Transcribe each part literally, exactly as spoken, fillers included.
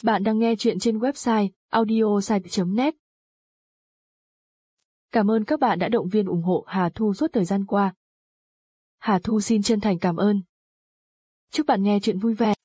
Bạn đang nghe chuyện trên website audiosite chấm net. Cảm ơn các bạn đã động viên ủng hộ Hà Thu suốt thời gian qua. Hà Thu xin chân thành cảm ơn. Chúc bạn nghe chuyện vui vẻ.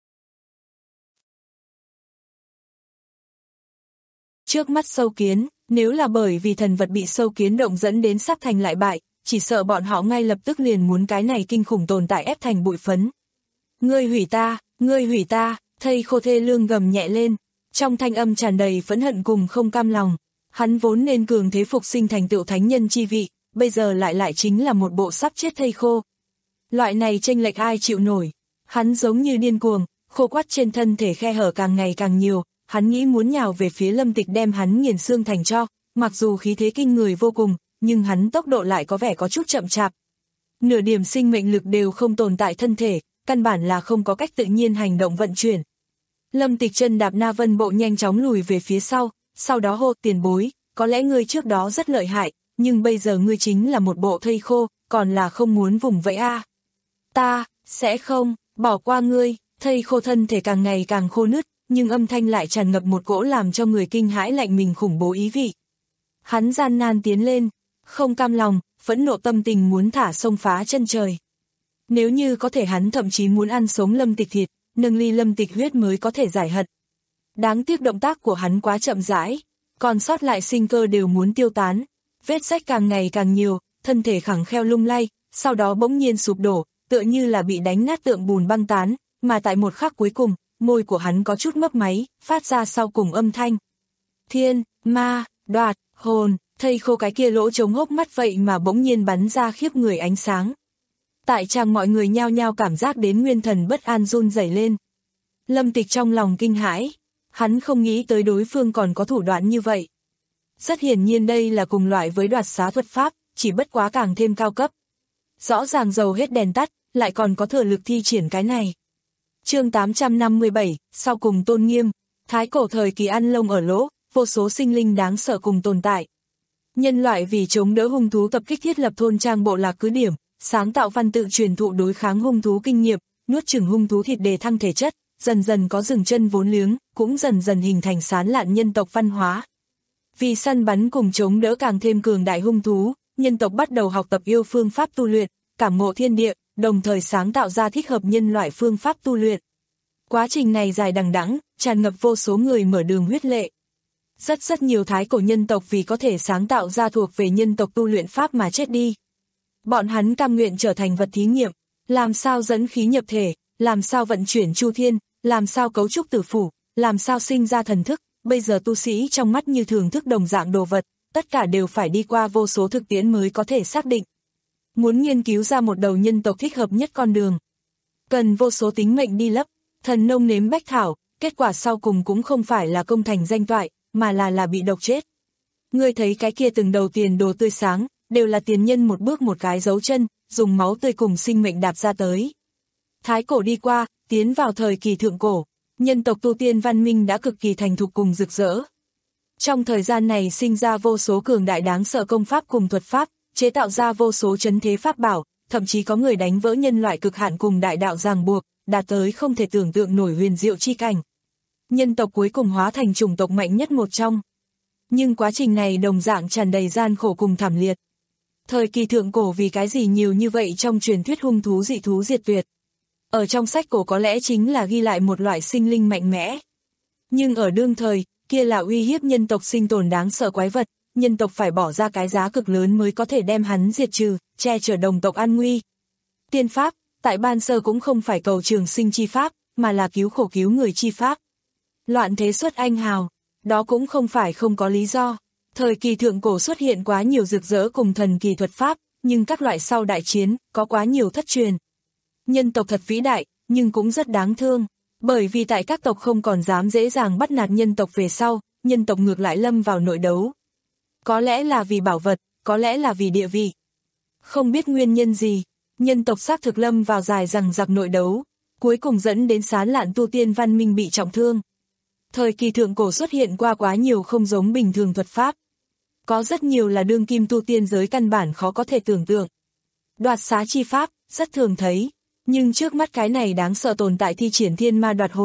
Trước mắt sâu kiến, nếu là bởi vì thần vật bị sâu kiến động dẫn đến sắp thành lại bại, chỉ sợ bọn họ ngay lập tức liền muốn cái này kinh khủng tồn tại ép thành bụi phấn. Ngươi hủy ta, ngươi hủy ta, thây khô thê lương gầm nhẹ lên, trong thanh âm tràn đầy phẫn hận cùng không cam lòng. Hắn vốn nên cường thế phục sinh thành tựu thánh nhân chi vị, bây giờ lại lại chính là một bộ sắp chết thây khô. Loại này chênh lệch ai chịu nổi, hắn giống như điên cuồng, khô quắt trên thân thể khe hở càng ngày càng nhiều, hắn nghĩ muốn nhào về phía Lâm Tịch đem hắn nghiền xương thành tro, mặc dù khí thế kinh người vô cùng, nhưng hắn tốc độ lại có vẻ có chút chậm chạp. Nửa điểm sinh mệnh lực đều không tồn tại thân thể, căn bản là không có cách tự nhiên hành động vận chuyển. Lâm Tịch chân đạp Na Vân bộ nhanh chóng lùi về phía sau, sau đó hô tiền bối, có lẽ ngươi trước đó rất lợi hại, nhưng bây giờ ngươi chính là một bộ thây khô, còn là không muốn vùng vẫy a. À. Ta, sẽ không, bỏ qua ngươi, thây khô thân thể càng ngày càng khô nứt, nhưng âm thanh lại tràn ngập một cỗ làm cho người kinh hãi lạnh mình khủng bố ý vị. Hắn gian nan tiến lên, không cam lòng, phẫn nộ tâm tình muốn thả sông phá chân trời. Nếu như có thể hắn thậm chí muốn ăn sống Lâm Tịch thịt, nâng ly Lâm Tịch huyết mới có thể giải hận. Đáng tiếc động tác của hắn quá chậm rãi, còn sót lại sinh cơ đều muốn tiêu tán, vết rách càng ngày càng nhiều, thân thể khẳng kheo lung lay, sau đó bỗng nhiên sụp đổ, tựa như là bị đánh nát tượng bùn băng tán, mà tại một khắc cuối cùng, môi của hắn có chút mấp máy, phát ra sau cùng âm thanh. Thiên, ma, đoạt, hồn, thây khô cái kia lỗ trống hốc mắt vậy mà bỗng nhiên bắn ra khiếp người ánh sáng. Tại tràng mọi người nhao nhao cảm giác đến nguyên thần bất an run rẩy lên. Lâm Tịch trong lòng kinh hãi, hắn không nghĩ tới đối phương còn có thủ đoạn như vậy. Rất hiển nhiên đây là cùng loại với đoạt xá thuật pháp, chỉ bất quá càng thêm cao cấp. Rõ ràng dầu hết đèn tắt, lại còn có thừa lực thi triển cái này. Chương tám trăm năm mươi bảy, sau cùng tôn nghiêm, thái cổ thời kỳ ăn lông ở lỗ, vô số sinh linh đáng sợ cùng tồn tại. Nhân loại vì chống đỡ hung thú tập kích thiết lập thôn trang bộ lạc cứ điểm, sáng tạo văn tự truyền thụ đối kháng hung thú kinh nghiệm, nuốt chửng hung thú thịt để thăng thể chất, dần dần có rừng chân vốn liếng, cũng dần dần hình thành sán lạn nhân tộc văn hóa. Vì săn bắn cùng chống đỡ càng thêm cường đại hung thú, nhân tộc bắt đầu học tập yêu phương pháp tu luyện, cảm ngộ thiên địa, đồng thời sáng tạo ra thích hợp nhân loại phương pháp tu luyện. Quá trình này dài đằng đẵng, tràn ngập vô số người mở đường huyết lệ. Rất rất nhiều thái cổ nhân tộc vì có thể sáng tạo ra thuộc về nhân tộc tu luyện pháp mà chết đi. Bọn hắn cam nguyện trở thành vật thí nghiệm, làm sao dẫn khí nhập thể, làm sao vận chuyển chu thiên, làm sao cấu trúc tử phủ, làm sao sinh ra thần thức, bây giờ tu sĩ trong mắt như thường thức đồng dạng đồ vật, tất cả đều phải đi qua vô số thực tiễn mới có thể xác định. Muốn nghiên cứu ra một đầu nhân tộc thích hợp nhất con đường, cần vô số tính mệnh đi lấp, thần nông nếm bách thảo, kết quả sau cùng cũng không phải là công thành danh toại, mà là là bị độc chết. Ngươi thấy cái kia từng đầu tiền đồ tươi sáng, đều là tiền nhân một bước một cái dấu chân, dùng máu tươi cùng sinh mệnh đạp ra tới. Thái cổ đi qua, tiến vào thời kỳ thượng cổ, nhân tộc tu tiên văn minh đã cực kỳ thành thục cùng rực rỡ. Trong thời gian này sinh ra vô số cường đại đáng sợ công pháp cùng thuật pháp, chế tạo ra vô số trấn thế pháp bảo, thậm chí có người đánh vỡ nhân loại cực hạn cùng đại đạo ràng buộc, đạt tới không thể tưởng tượng nổi huyền diệu chi cảnh. Nhân tộc cuối cùng hóa thành chủng tộc mạnh nhất một trong. Nhưng quá trình này đồng dạng tràn đầy gian khổ cùng thảm liệt. Thời kỳ thượng cổ vì cái gì nhiều như vậy trong truyền thuyết hung thú dị thú diệt tuyệt. Ở trong sách cổ có lẽ chính là ghi lại một loại sinh linh mạnh mẽ. Nhưng ở đương thời, kia là uy hiếp nhân tộc sinh tồn đáng sợ quái vật, nhân tộc phải bỏ ra cái giá cực lớn mới có thể đem hắn diệt trừ, che chở đồng tộc an nguy. Tiên pháp, tại ban sơ cũng không phải cầu trường sinh chi pháp, mà là cứu khổ cứu người chi pháp. Loạn thế xuất anh hào, đó cũng không phải không có lý do. Thời kỳ thượng cổ xuất hiện quá nhiều rực rỡ cùng thần kỳ thuật pháp, nhưng các loại sau đại chiến, có quá nhiều thất truyền. Nhân tộc thật vĩ đại, nhưng cũng rất đáng thương, bởi vì tại các tộc không còn dám dễ dàng bắt nạt nhân tộc về sau, nhân tộc ngược lại lâm vào nội đấu. Có lẽ là vì bảo vật, có lẽ là vì địa vị. Không biết nguyên nhân gì, nhân tộc xác thực lâm vào dài dằng dặc nội đấu, cuối cùng dẫn đến sán lạn tu tiên văn minh bị trọng thương. Thời kỳ thượng cổ xuất hiện qua quá nhiều không giống bình thường thuật pháp. Có rất nhiều là đương kim tu tiên giới căn bản khó có thể tưởng tượng. Đoạt xá chi pháp, rất thường thấy, nhưng trước mắt cái này đáng sợ tồn tại thi triển thiên ma đoạt hồn,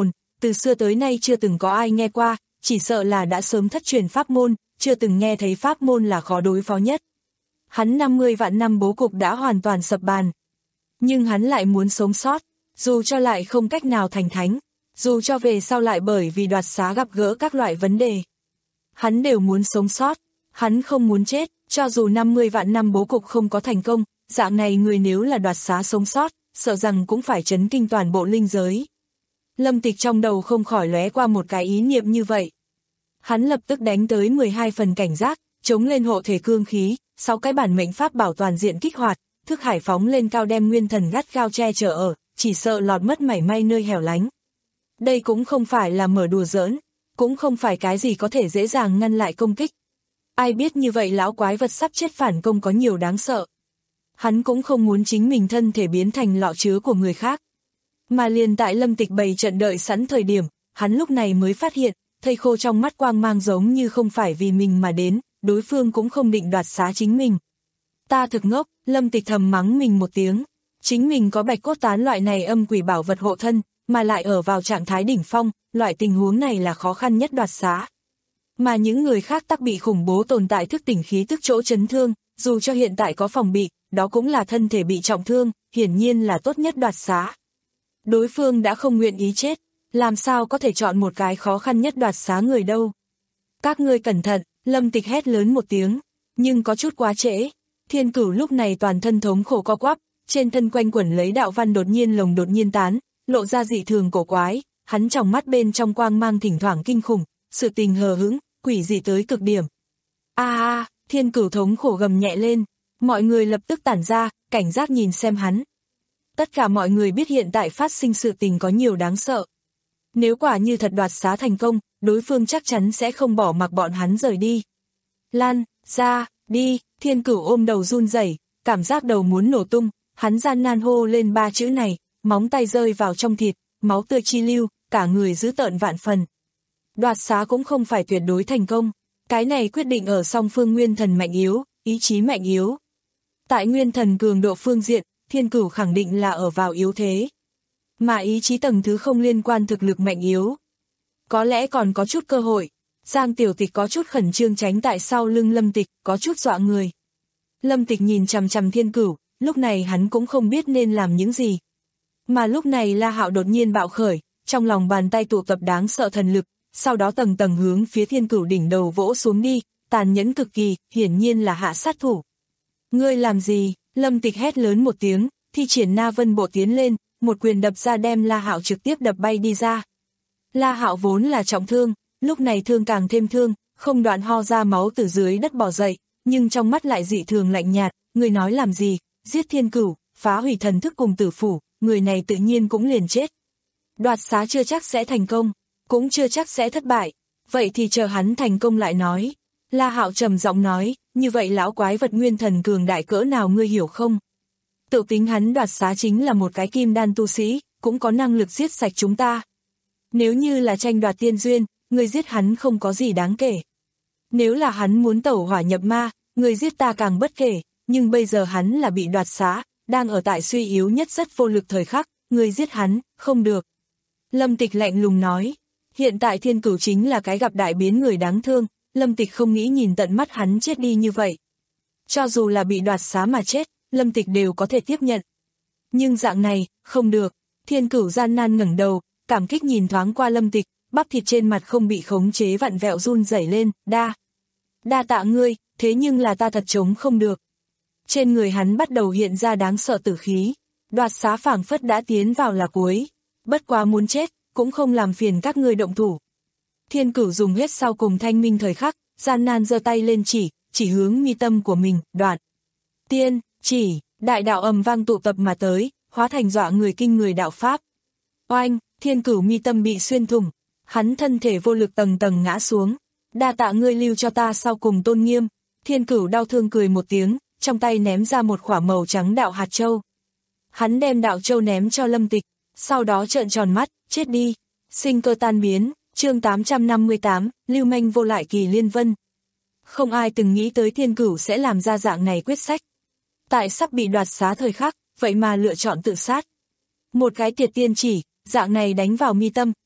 từ xưa tới nay chưa từng có ai nghe qua, chỉ sợ là đã sớm thất truyền pháp môn, chưa từng nghe thấy pháp môn là khó đối phó nhất. Hắn năm mươi vạn năm bố cục đã hoàn toàn sập bàn. Nhưng hắn lại muốn sống sót, dù cho lại không cách nào thành thánh, dù cho về sau lại bởi vì đoạt xá gặp gỡ các loại vấn đề. Hắn đều muốn sống sót, hắn không muốn chết, cho dù năm mươi vạn năm bố cục không có thành công, dạng này người nếu là đoạt xá sống sót, sợ rằng cũng phải chấn kinh toàn bộ linh giới. Lâm Tịch trong đầu không khỏi lóe qua một cái ý niệm như vậy. Hắn lập tức đánh tới mười hai phần cảnh giác, chống lên hộ thể cương khí, sáu cái bản mệnh pháp bảo toàn diện kích hoạt, thức hải phóng lên cao đem nguyên thần gắt gao che chở ở, chỉ sợ lọt mất mảy may nơi hẻo lánh. Đây cũng không phải là mở đùa giỡn, cũng không phải cái gì có thể dễ dàng ngăn lại công kích. Ai biết như vậy lão quái vật sắp chết phản công có nhiều đáng sợ. Hắn cũng không muốn chính mình thân thể biến thành lọ chứa của người khác. Mà liền tại Lâm Tịch bày trận đợi sẵn thời điểm, hắn lúc này mới phát hiện, thây khô trong mắt quang mang giống như không phải vì mình mà đến, đối phương cũng không định đoạt xá chính mình. Ta thực ngốc, Lâm Tịch thầm mắng mình một tiếng. Chính mình có bạch cốt tán loại này âm quỷ bảo vật hộ thân, mà lại ở vào trạng thái đỉnh phong, loại tình huống này là khó khăn nhất đoạt xá. Mà những người khác tắc bị khủng bố tồn tại thức tỉnh khí tức chỗ chấn thương, dù cho hiện tại có phòng bị, đó cũng là thân thể bị trọng thương, hiển nhiên là tốt nhất đoạt xá. Đối phương đã không nguyện ý chết, làm sao có thể chọn một cái khó khăn nhất đoạt xá người đâu. Các ngươi cẩn thận, Lâm Tịch hét lớn một tiếng, nhưng có chút quá trễ. Thiên Cửu lúc này toàn thân thống khổ co quắp, trên thân quanh quẩn lấy đạo văn đột nhiên lồng đột nhiên tán, lộ ra dị thường cổ quái, hắn trong mắt bên trong quang mang thỉnh thoảng kinh khủng, sự tình hờ hững, quỷ dị tới cực điểm. A a, Thiên Cửu thống khổ gầm nhẹ lên, mọi người lập tức tản ra, cảnh giác nhìn xem hắn. Tất cả mọi người biết hiện tại phát sinh sự tình có nhiều đáng sợ. Nếu quả như thật đoạt xá thành công, đối phương chắc chắn sẽ không bỏ mặc bọn hắn rời đi. Lan, ra, đi, Thiên Cửu ôm đầu run rẩy, cảm giác đầu muốn nổ tung, hắn gian nan hô lên ba chữ này, móng tay rơi vào trong thịt, máu tươi chi lưu, cả người dữ tợn vạn phần. Đoạt xá cũng không phải tuyệt đối thành công, cái này quyết định ở song phương nguyên thần mạnh yếu, ý chí mạnh yếu. Tại nguyên thần cường độ phương diện, Thiên Cửu khẳng định là ở vào yếu thế. Mà ý chí tầng thứ không liên quan thực lực mạnh yếu. Có lẽ còn có chút cơ hội. Giang Tiểu Tịch có chút khẩn trương tránh tại sau lưng Lâm Tịch, có chút dọa người. Lâm Tịch nhìn chằm chằm Thiên Cửu, lúc này hắn cũng không biết nên làm những gì. Mà lúc này La Hạo đột nhiên bạo khởi, trong lòng bàn tay tụ tập đáng sợ thần lực, sau đó tầng tầng hướng phía Thiên Cửu đỉnh đầu vỗ xuống đi, tàn nhẫn cực kỳ, hiển nhiên là hạ sát thủ. Ngươi làm gì? Lâm Tịch hét lớn một tiếng, thi triển Na Vân Bộ tiến lên, một quyền đập ra đem La Hạo trực tiếp đập bay đi ra. La Hạo vốn là trọng thương, lúc này thương càng thêm thương, không đoạn ho ra máu từ dưới đất bò dậy, nhưng trong mắt lại dị thường lạnh nhạt, người nói làm gì, giết Thiên Cửu, phá hủy thần thức cùng tử phủ, người này tự nhiên cũng liền chết. Đoạt xá chưa chắc sẽ thành công, cũng chưa chắc sẽ thất bại, vậy thì chờ hắn thành công lại nói. La Hạo trầm giọng nói, như vậy lão quái vật nguyên thần cường đại cỡ nào ngươi hiểu không? Tự tính hắn đoạt xá chính là một cái kim đan tu sĩ, cũng có năng lực giết sạch chúng ta. Nếu như là tranh đoạt tiên duyên, người giết hắn không có gì đáng kể. Nếu là hắn muốn tẩu hỏa nhập ma, người giết ta càng bất kể, nhưng bây giờ hắn là bị đoạt xá, đang ở tại suy yếu nhất rất vô lực thời khắc, người giết hắn, không được. Lâm Tịch lạnh lùng nói, hiện tại Thiên Cửu chính là cái gặp đại biến người đáng thương, Lâm Tịch không nghĩ nhìn tận mắt hắn chết đi như vậy. Cho dù là bị đoạt xá mà chết, Lâm Tịch đều có thể tiếp nhận. Nhưng dạng này, không được. Thiên Cửu gian nan ngẩng đầu, cảm kích nhìn thoáng qua Lâm Tịch, bắp thịt trên mặt không bị khống chế vặn vẹo run rẩy lên, đa. Đa tạ ngươi, thế nhưng là ta thật chống không được. Trên người hắn bắt đầu hiện ra đáng sợ tử khí, đoạt xá phảng phất đã tiến vào là cuối. Bất quá muốn chết, cũng không làm phiền các ngươi động thủ. Thiên Cửu dùng hết sau cùng thanh minh thời khắc, gian nan giơ tay lên chỉ, chỉ hướng mi tâm của mình, đoạn. Tiên, chỉ, đại đạo ầm vang tụ tập mà tới, hóa thành dọa người kinh người đạo pháp. Oanh, Thiên Cửu mi tâm bị xuyên thủng, hắn thân thể vô lực tầng tầng ngã xuống. Đa tạ ngươi lưu cho ta sau cùng tôn nghiêm. Thiên Cửu đau thương cười một tiếng, trong tay ném ra một quả màu trắng đạo hạt châu. Hắn đem đạo châu ném cho Lâm Tịch, sau đó trợn tròn mắt, chết đi. Sinh cơ tan biến, chương tám trăm năm mươi tám, lưu manh vô lại kỳ liên vân. Không ai từng nghĩ tới Thiên Cửu sẽ làm ra dạng này quyết sách. Tại sắp bị đoạt xá thời khắc, vậy mà lựa chọn tự sát. Một cái tiệt tiên chỉ, dạng này đánh vào mi tâm,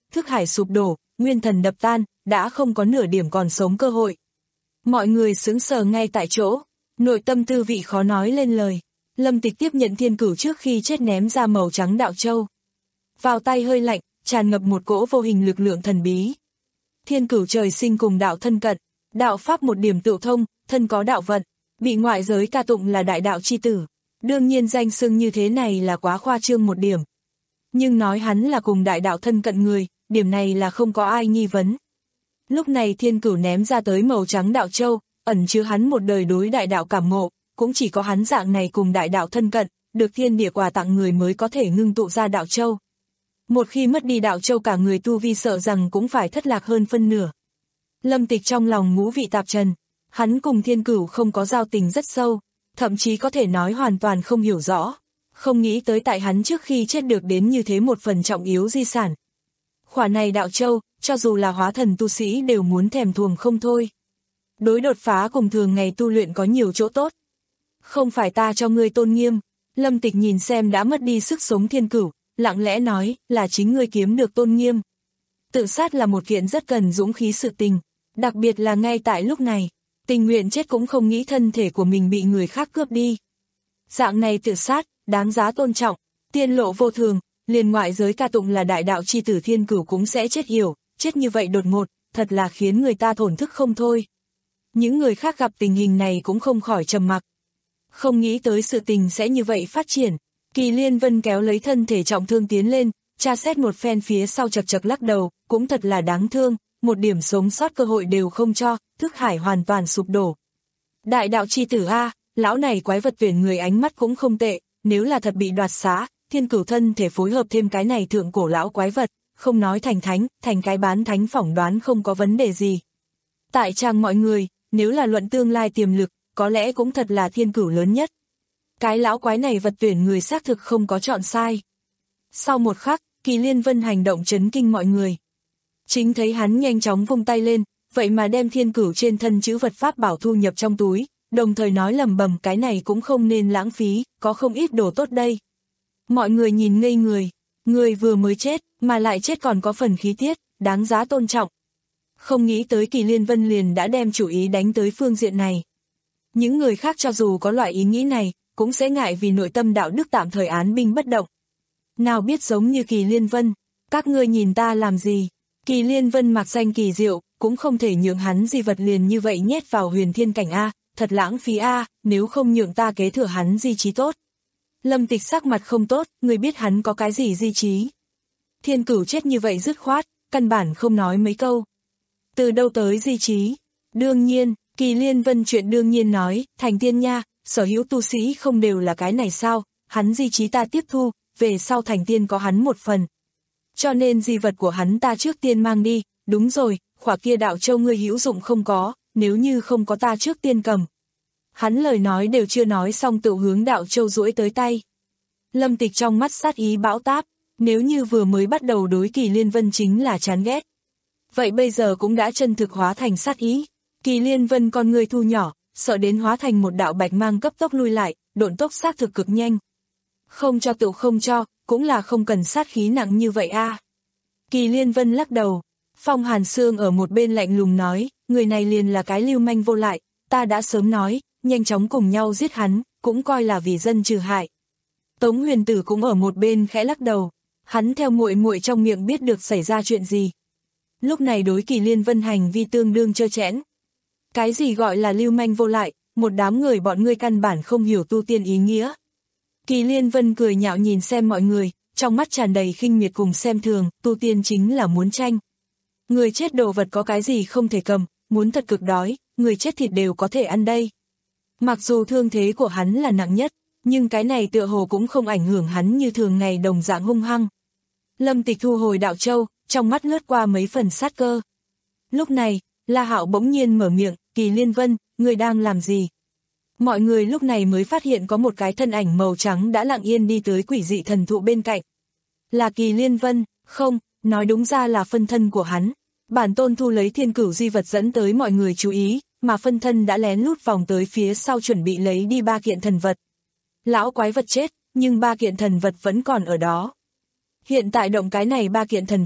thức hải sụp đổ, nguyên thần đập tan, đã không có nửa điểm còn sống cơ hội. Mọi người sững sờ ngay tại chỗ, nội tâm tư vị khó nói lên lời. Lâm Tịch tiếp nhận thiên cửu trước khi chết ném ra màu trắng đạo châu. Vào tay hơi lạnh, tràn ngập một cỗ vô hình lực lượng thần bí. Thiên cửu trời sinh cùng đạo thân cận, đạo pháp một điểm tự thông, thân có đạo vận, bị ngoại giới ca tụng là đại đạo chi tử. Đương nhiên danh xưng như thế này là quá khoa trương một điểm. Nhưng nói hắn là cùng đại đạo thân cận người, điểm này là không có ai nghi vấn. Lúc này thiên cửu ném ra tới màu trắng đạo châu, ẩn chứa hắn một đời đối đại đạo cảm ngộ, cũng chỉ có hắn dạng này cùng đại đạo thân cận, được thiên địa quà tặng người mới có thể ngưng tụ ra đạo châu. Một khi mất đi đạo châu cả người tu vi sợ rằng cũng phải thất lạc hơn phân nửa. Lâm Tịch trong lòng ngũ vị tạp trần, hắn cùng thiên cửu không có giao tình rất sâu, thậm chí có thể nói hoàn toàn không hiểu rõ, không nghĩ tới tại hắn trước khi chết được đến như thế một phần trọng yếu di sản. Khỏa này đạo châu, cho dù là hóa thần tu sĩ đều muốn thèm thuồng không thôi. Đối đột phá cùng thường ngày tu luyện có nhiều chỗ tốt. Không phải ta cho ngươi tôn nghiêm. Lâm Tịch nhìn xem đã mất đi sức sống thiên cửu, lặng lẽ nói là chính ngươi kiếm được tôn nghiêm. Tự sát là một kiện rất cần dũng khí sự tình, đặc biệt là ngay tại lúc này, tình nguyện chết cũng không nghĩ thân thể của mình bị người khác cướp đi. Dạng này tự sát, đáng giá tôn trọng, tiên lộ vô thường, liền ngoại giới ca tụng là đại đạo chi tử thiên cửu cũng sẽ chết hiểu, chết như vậy đột ngột, thật là khiến người ta thổn thức không thôi. Những người khác gặp tình hình này cũng không khỏi trầm mặc. Không nghĩ tới sự tình sẽ như vậy phát triển. Kỳ Liên Vân kéo lấy thân thể trọng thương tiến lên, tra xét một phen phía sau chật chật lắc đầu, cũng thật là đáng thương, một điểm sống sót cơ hội đều không cho, thức hải hoàn toàn sụp đổ. Đại đạo chi tử A, lão này quái vật tuyển người ánh mắt cũng không tệ, nếu là thật bị đoạt xá, thiên cửu thân thể phối hợp thêm cái này thượng cổ lão quái vật, không nói thành thánh, thành cái bán thánh phỏng đoán không có vấn đề gì. Tại trang mọi người, nếu là luận tương lai tiềm lực, có lẽ cũng thật là thiên cửu lớn nhất. Cái lão quái này vật tuyển người xác thực không có chọn sai. Sau một khắc, Kỳ Liên Vân hành động chấn kinh mọi người. Chính thấy hắn nhanh chóng vung tay lên, vậy mà đem thiên cửu trên thân chữ vật pháp bảo thu nhập trong túi, đồng thời nói lầm bầm cái này cũng không nên lãng phí, có không ít đồ tốt đây. Mọi người nhìn ngây người, người vừa mới chết, mà lại chết còn có phần khí tiết, đáng giá tôn trọng. Không nghĩ tới Kỳ Liên Vân liền đã đem chủ ý đánh tới phương diện này. Những người khác cho dù có loại ý nghĩ này, cũng sẽ ngại vì nội tâm đạo đức tạm thời án binh bất động. Nào biết giống như Kỳ Liên Vân, các ngươi nhìn ta làm gì? Kỳ Liên Vân mặc danh kỳ diệu, cũng không thể nhượng hắn di vật liền như vậy nhét vào huyền thiên cảnh A, thật lãng phí A, nếu không nhượng ta kế thừa hắn di trí tốt. Lâm Tịch sắc mặt không tốt, người biết hắn có cái gì di trí. Thiên cửu chết như vậy dứt khoát, căn bản không nói mấy câu. Từ đâu tới di trí? Đương nhiên, Kỳ Liên Vân chuyện đương nhiên nói, thành tiên nha, sở hữu tu sĩ không đều là cái này sao, hắn di trí ta tiếp thu, về sau thành tiên có hắn một phần. Cho nên di vật của hắn ta trước tiên mang đi, đúng rồi, khỏa kia đạo châu ngươi hữu dụng không có, nếu như không có ta trước tiên cầm. Hắn lời nói đều chưa nói xong tự hướng đạo châu duỗi tới tay. Lâm Tịch trong mắt sát ý bão táp, nếu như vừa mới bắt đầu đối Kỳ Liên Vân chính là chán ghét. Vậy bây giờ cũng đã chân thực hóa thành sát ý. Kỳ Liên Vân con người thu nhỏ, sợ đến hóa thành một đạo bạch mang cấp tốc lui lại, độn tốc xác thực cực nhanh. Không cho tự không cho, cũng là không cần sát khí nặng như vậy a. Kỳ Liên Vân lắc đầu, Phong Hàn Sương ở một bên lạnh lùng nói, người này liền là cái lưu manh vô lại, ta đã sớm nói, nhanh chóng cùng nhau giết hắn, cũng coi là vì dân trừ hại. Tống Huyền Tử cũng ở một bên khẽ lắc đầu, hắn theo muội muội trong miệng biết được xảy ra chuyện gì. Lúc này đối Kỳ Liên Vân hành vi tương đương trơ trẽn. Cái gì gọi là lưu manh vô lại, một đám người bọn ngươi căn bản không hiểu tu tiên ý nghĩa. Kỳ Liên Vân cười nhạo nhìn xem mọi người, trong mắt tràn đầy khinh miệt cùng xem thường, tu tiên chính là muốn tranh. Người chết đồ vật có cái gì không thể cầm, muốn thật cực đói, người chết thịt đều có thể ăn đây. Mặc dù thương thế của hắn là nặng nhất, nhưng cái này tựa hồ cũng không ảnh hưởng hắn như thường ngày đồng dạng hung hăng. Lâm Tịch thu hồi đạo châu, trong mắt lướt qua mấy phần sát cơ. Lúc này, La Hạo bỗng nhiên mở miệng, Kỳ Liên Vân, người đang làm gì? Mọi người lúc này mới phát hiện có một cái thân ảnh màu trắng đã lặng yên đi tới quỷ dị thần thụ bên cạnh. Là Kỳ Liên Vân, không, nói đúng ra là phân thân của hắn. Bản tôn thu lấy thiên cửu di vật dẫn tới mọi người chú ý, mà phân thân đã lén lút vòng tới phía sau chuẩn bị lấy đi ba kiện thần vật. Lão quái vật chết, nhưng ba kiện thần vật vẫn còn ở đó. Hiện tại động cái này ba kiện thần vật,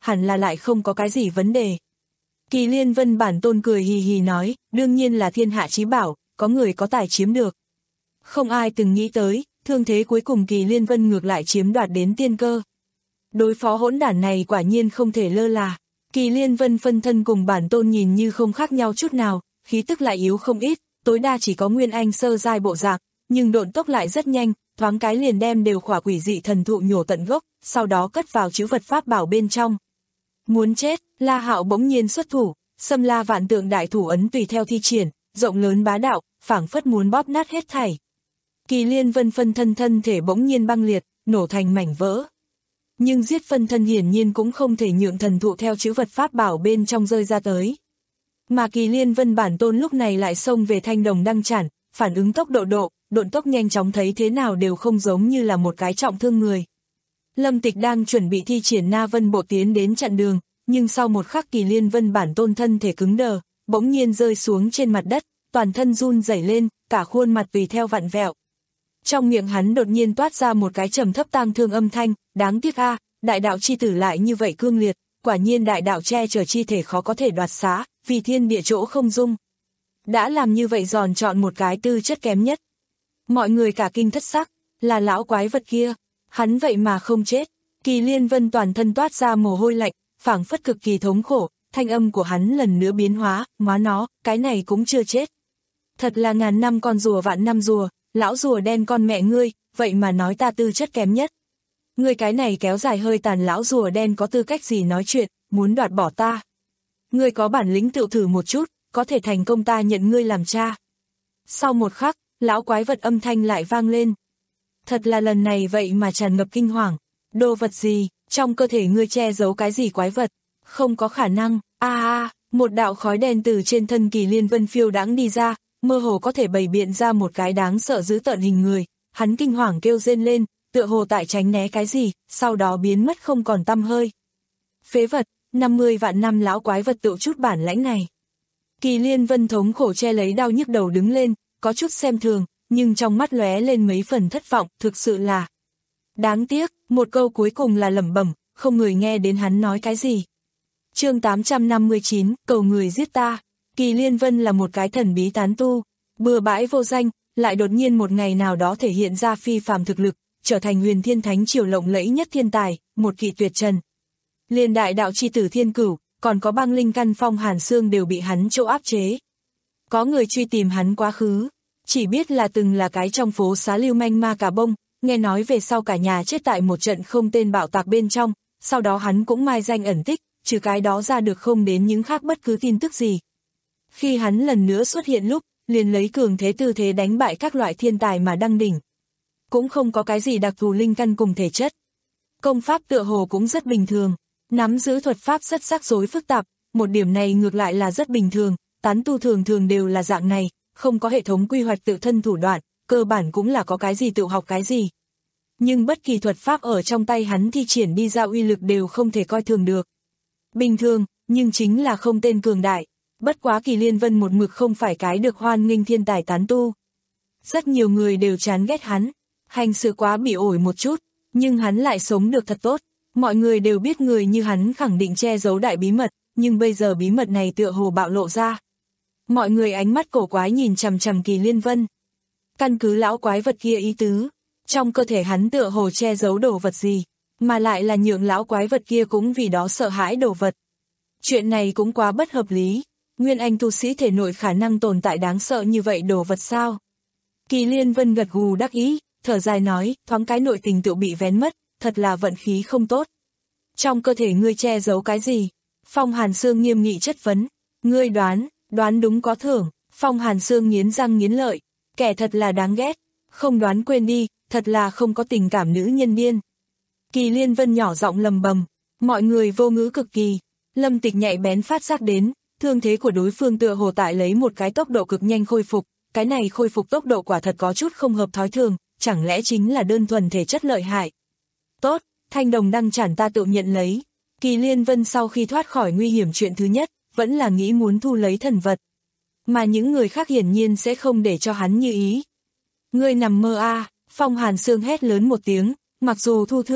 hẳn là lại không có cái gì vấn đề. Kỳ Liên Vân bản tôn cười hì hì nói, đương nhiên là thiên hạ chí bảo, có người có tài chiếm được. Không ai từng nghĩ tới, thương thế cuối cùng Kỳ Liên Vân ngược lại chiếm đoạt đến tiên cơ. Đối phó hỗn đản này quả nhiên không thể lơ là. Kỳ Liên Vân phân thân cùng bản tôn nhìn như không khác nhau chút nào, khí tức lại yếu không ít, tối đa chỉ có nguyên anh sơ giai bộ dạng, nhưng độn tốc lại rất nhanh, thoáng cái liền đem đều khỏa quỷ dị thần thụ nhổ tận gốc, sau đó cất vào chữ vật pháp bảo bên trong. Muốn chết, La Hạo bỗng nhiên xuất thủ, xâm la vạn tượng đại thủ ấn tùy theo thi triển, rộng lớn bá đạo, phảng phất muốn bóp nát hết thảy. Kỳ Liên Vân phân thân thân thể bỗng nhiên băng liệt, nổ thành mảnh vỡ. Nhưng giết phân thân hiển nhiên cũng không thể nhượng thần thụ theo chữ vật pháp bảo bên trong rơi ra tới. Mà Kỳ Liên Vân bản tôn lúc này lại xông về thanh đồng đăng chản, phản ứng tốc độ độ, độn tốc nhanh chóng thấy thế nào đều không giống như là một cái trọng thương người. Lâm Tịch đang chuẩn bị thi triển Na Vân bộ tiến đến chặn đường, nhưng sau một khắc Kỳ Liên Vân bản tôn thân thể cứng đờ, bỗng nhiên rơi xuống trên mặt đất, toàn thân run rẩy lên, cả khuôn mặt tùy theo vặn vẹo. Trong miệng hắn đột nhiên toát ra một cái trầm thấp tang thương âm thanh, đáng tiếc a, đại đạo chi tử lại như vậy cương liệt, quả nhiên đại đạo che chở chi thể khó có thể đoạt xá, vì thiên địa chỗ không dung. Đã làm như vậy giòn chọn một cái tư chất kém nhất. Mọi người cả kinh thất sắc, là lão quái vật kia, hắn vậy mà không chết. Kỳ Liên Vân toàn thân toát ra mồ hôi lạnh, phảng phất cực kỳ thống khổ, thanh âm của hắn lần nữa biến hóa, má nó, cái này cũng chưa chết. Thật là ngàn năm con rùa vạn năm rùa, lão rùa đen con mẹ ngươi, vậy mà nói ta tư chất kém nhất. Ngươi cái này kéo dài hơi tàn lão rùa đen có tư cách gì nói chuyện, muốn đoạt bỏ ta. Ngươi có bản lĩnh tự thử một chút, có thể thành công ta nhận ngươi làm cha. Sau một khắc, lão quái vật âm thanh lại vang lên. Thật là lần này vậy mà tràn ngập kinh hoàng. Đồ vật gì, trong cơ thể ngươi che giấu cái gì quái vật? Không có khả năng, a a, một đạo khói đen từ trên thân Kỳ Liên Vân phiêu đãng đi ra, mơ hồ có thể bày biện ra một cái đáng sợ dữ tợn hình người. Hắn kinh hoàng kêu rên lên, tựa hồ tại tránh né cái gì, sau đó biến mất không còn tăm hơi. Phế vật, năm mươi vạn năm lão quái vật tự chút bản lãnh này. Kỳ Liên Vân thống khổ che lấy đau nhức đầu đứng lên, có chút xem thường, nhưng trong mắt lóe lên mấy phần thất vọng, thực sự là đáng tiếc, một câu cuối cùng là lẩm bẩm, không người nghe đến hắn nói cái gì. Chương tám trăm năm mươi chín, cầu người giết ta. Kỳ Liên Vân là một cái thần bí tán tu, bừa bãi vô danh, lại đột nhiên một ngày nào đó thể hiện ra phi phàm thực lực, trở thành huyền thiên thánh triều lộng lẫy nhất thiên tài, một kỳ tuyệt trần. Liên đại đạo chi tử Thiên Cửu, còn có băng linh căn Phong Hàn Xương đều bị hắn chỗ áp chế. Có người truy tìm hắn quá khứ, chỉ biết là từng là cái trong phố xá lưu manh ma cà bông, nghe nói về sau cả nhà chết tại một trận không tên bạo tạc bên trong, sau đó hắn cũng mai danh ẩn tích, trừ cái đó ra được không đến những khác bất cứ tin tức gì. Khi hắn lần nữa xuất hiện lúc, liền lấy cường thế tư thế đánh bại các loại thiên tài mà đăng đỉnh. Cũng không có cái gì đặc thù linh căn cùng thể chất. Công pháp tựa hồ cũng rất bình thường, nắm giữ thuật pháp rất rắc rối phức tạp, một điểm này ngược lại là rất bình thường, tán tu thường thường đều là dạng này, không có hệ thống quy hoạch tự thân thủ đoạn, cơ bản cũng là có cái gì tự học cái gì. Nhưng bất kỳ thuật pháp ở trong tay hắn thi triển đi ra uy lực đều không thể coi thường được. Bình thường, nhưng chính là không tên cường đại. Bất quá Kỳ Liên Vân một mực không phải cái được hoan nghênh thiên tài tán tu. Rất nhiều người đều chán ghét hắn, hành sự quá bị ổi một chút, nhưng hắn lại sống được thật tốt. Mọi người đều biết người như hắn khẳng định che giấu đại bí mật, nhưng bây giờ bí mật này tựa hồ bạo lộ ra. Mọi người ánh mắt cổ quái nhìn chằm chằm Kỳ Liên Vân. Căn cứ lão quái vật kia ý tứ, trong cơ thể hắn tựa hồ che giấu đồ vật gì, mà lại là nhượng lão quái vật kia cũng vì đó sợ hãi đồ vật. Chuyện này cũng quá bất hợp lý. Nguyên anh tu sĩ thể nội khả năng tồn tại đáng sợ như vậy đồ vật sao? Kỳ Liên Vân gật gù đắc ý, thở dài nói, thoáng cái nội tình tự bị vén mất, thật là vận khí không tốt. Trong cơ thể ngươi che giấu cái gì? Phong Hàn Xương nghiêm nghị chất vấn. Ngươi đoán, đoán đúng có thưởng. Phong Hàn Xương nghiến răng nghiến lợi, kẻ thật là đáng ghét. Không đoán quên đi, thật là không có tình cảm nữ nhân điên. Kỳ Liên Vân nhỏ giọng lầm bầm, mọi người vô ngữ cực kỳ. Lâm Tịch nhạy bén phát giác đến, thương thế của đối phương tựa hồ tại lấy một cái tốc độ cực nhanh khôi phục, cái này khôi phục tốc độ quả thật có chút không hợp thói thường, chẳng lẽ chính là đơn thuần thể chất lợi hại. Tốt, thanh đồng đăng chản ta tự nhận lấy. Kỳ Liên Vân sau khi thoát khỏi nguy hiểm chuyện thứ nhất, vẫn là nghĩ muốn thu lấy thần vật. Mà những người khác hiển nhiên sẽ không để cho hắn như ý. Ngươi nằm mơ a, à, Phong Hàn Xương hét lớn một tiếng, mặc dù thu thương,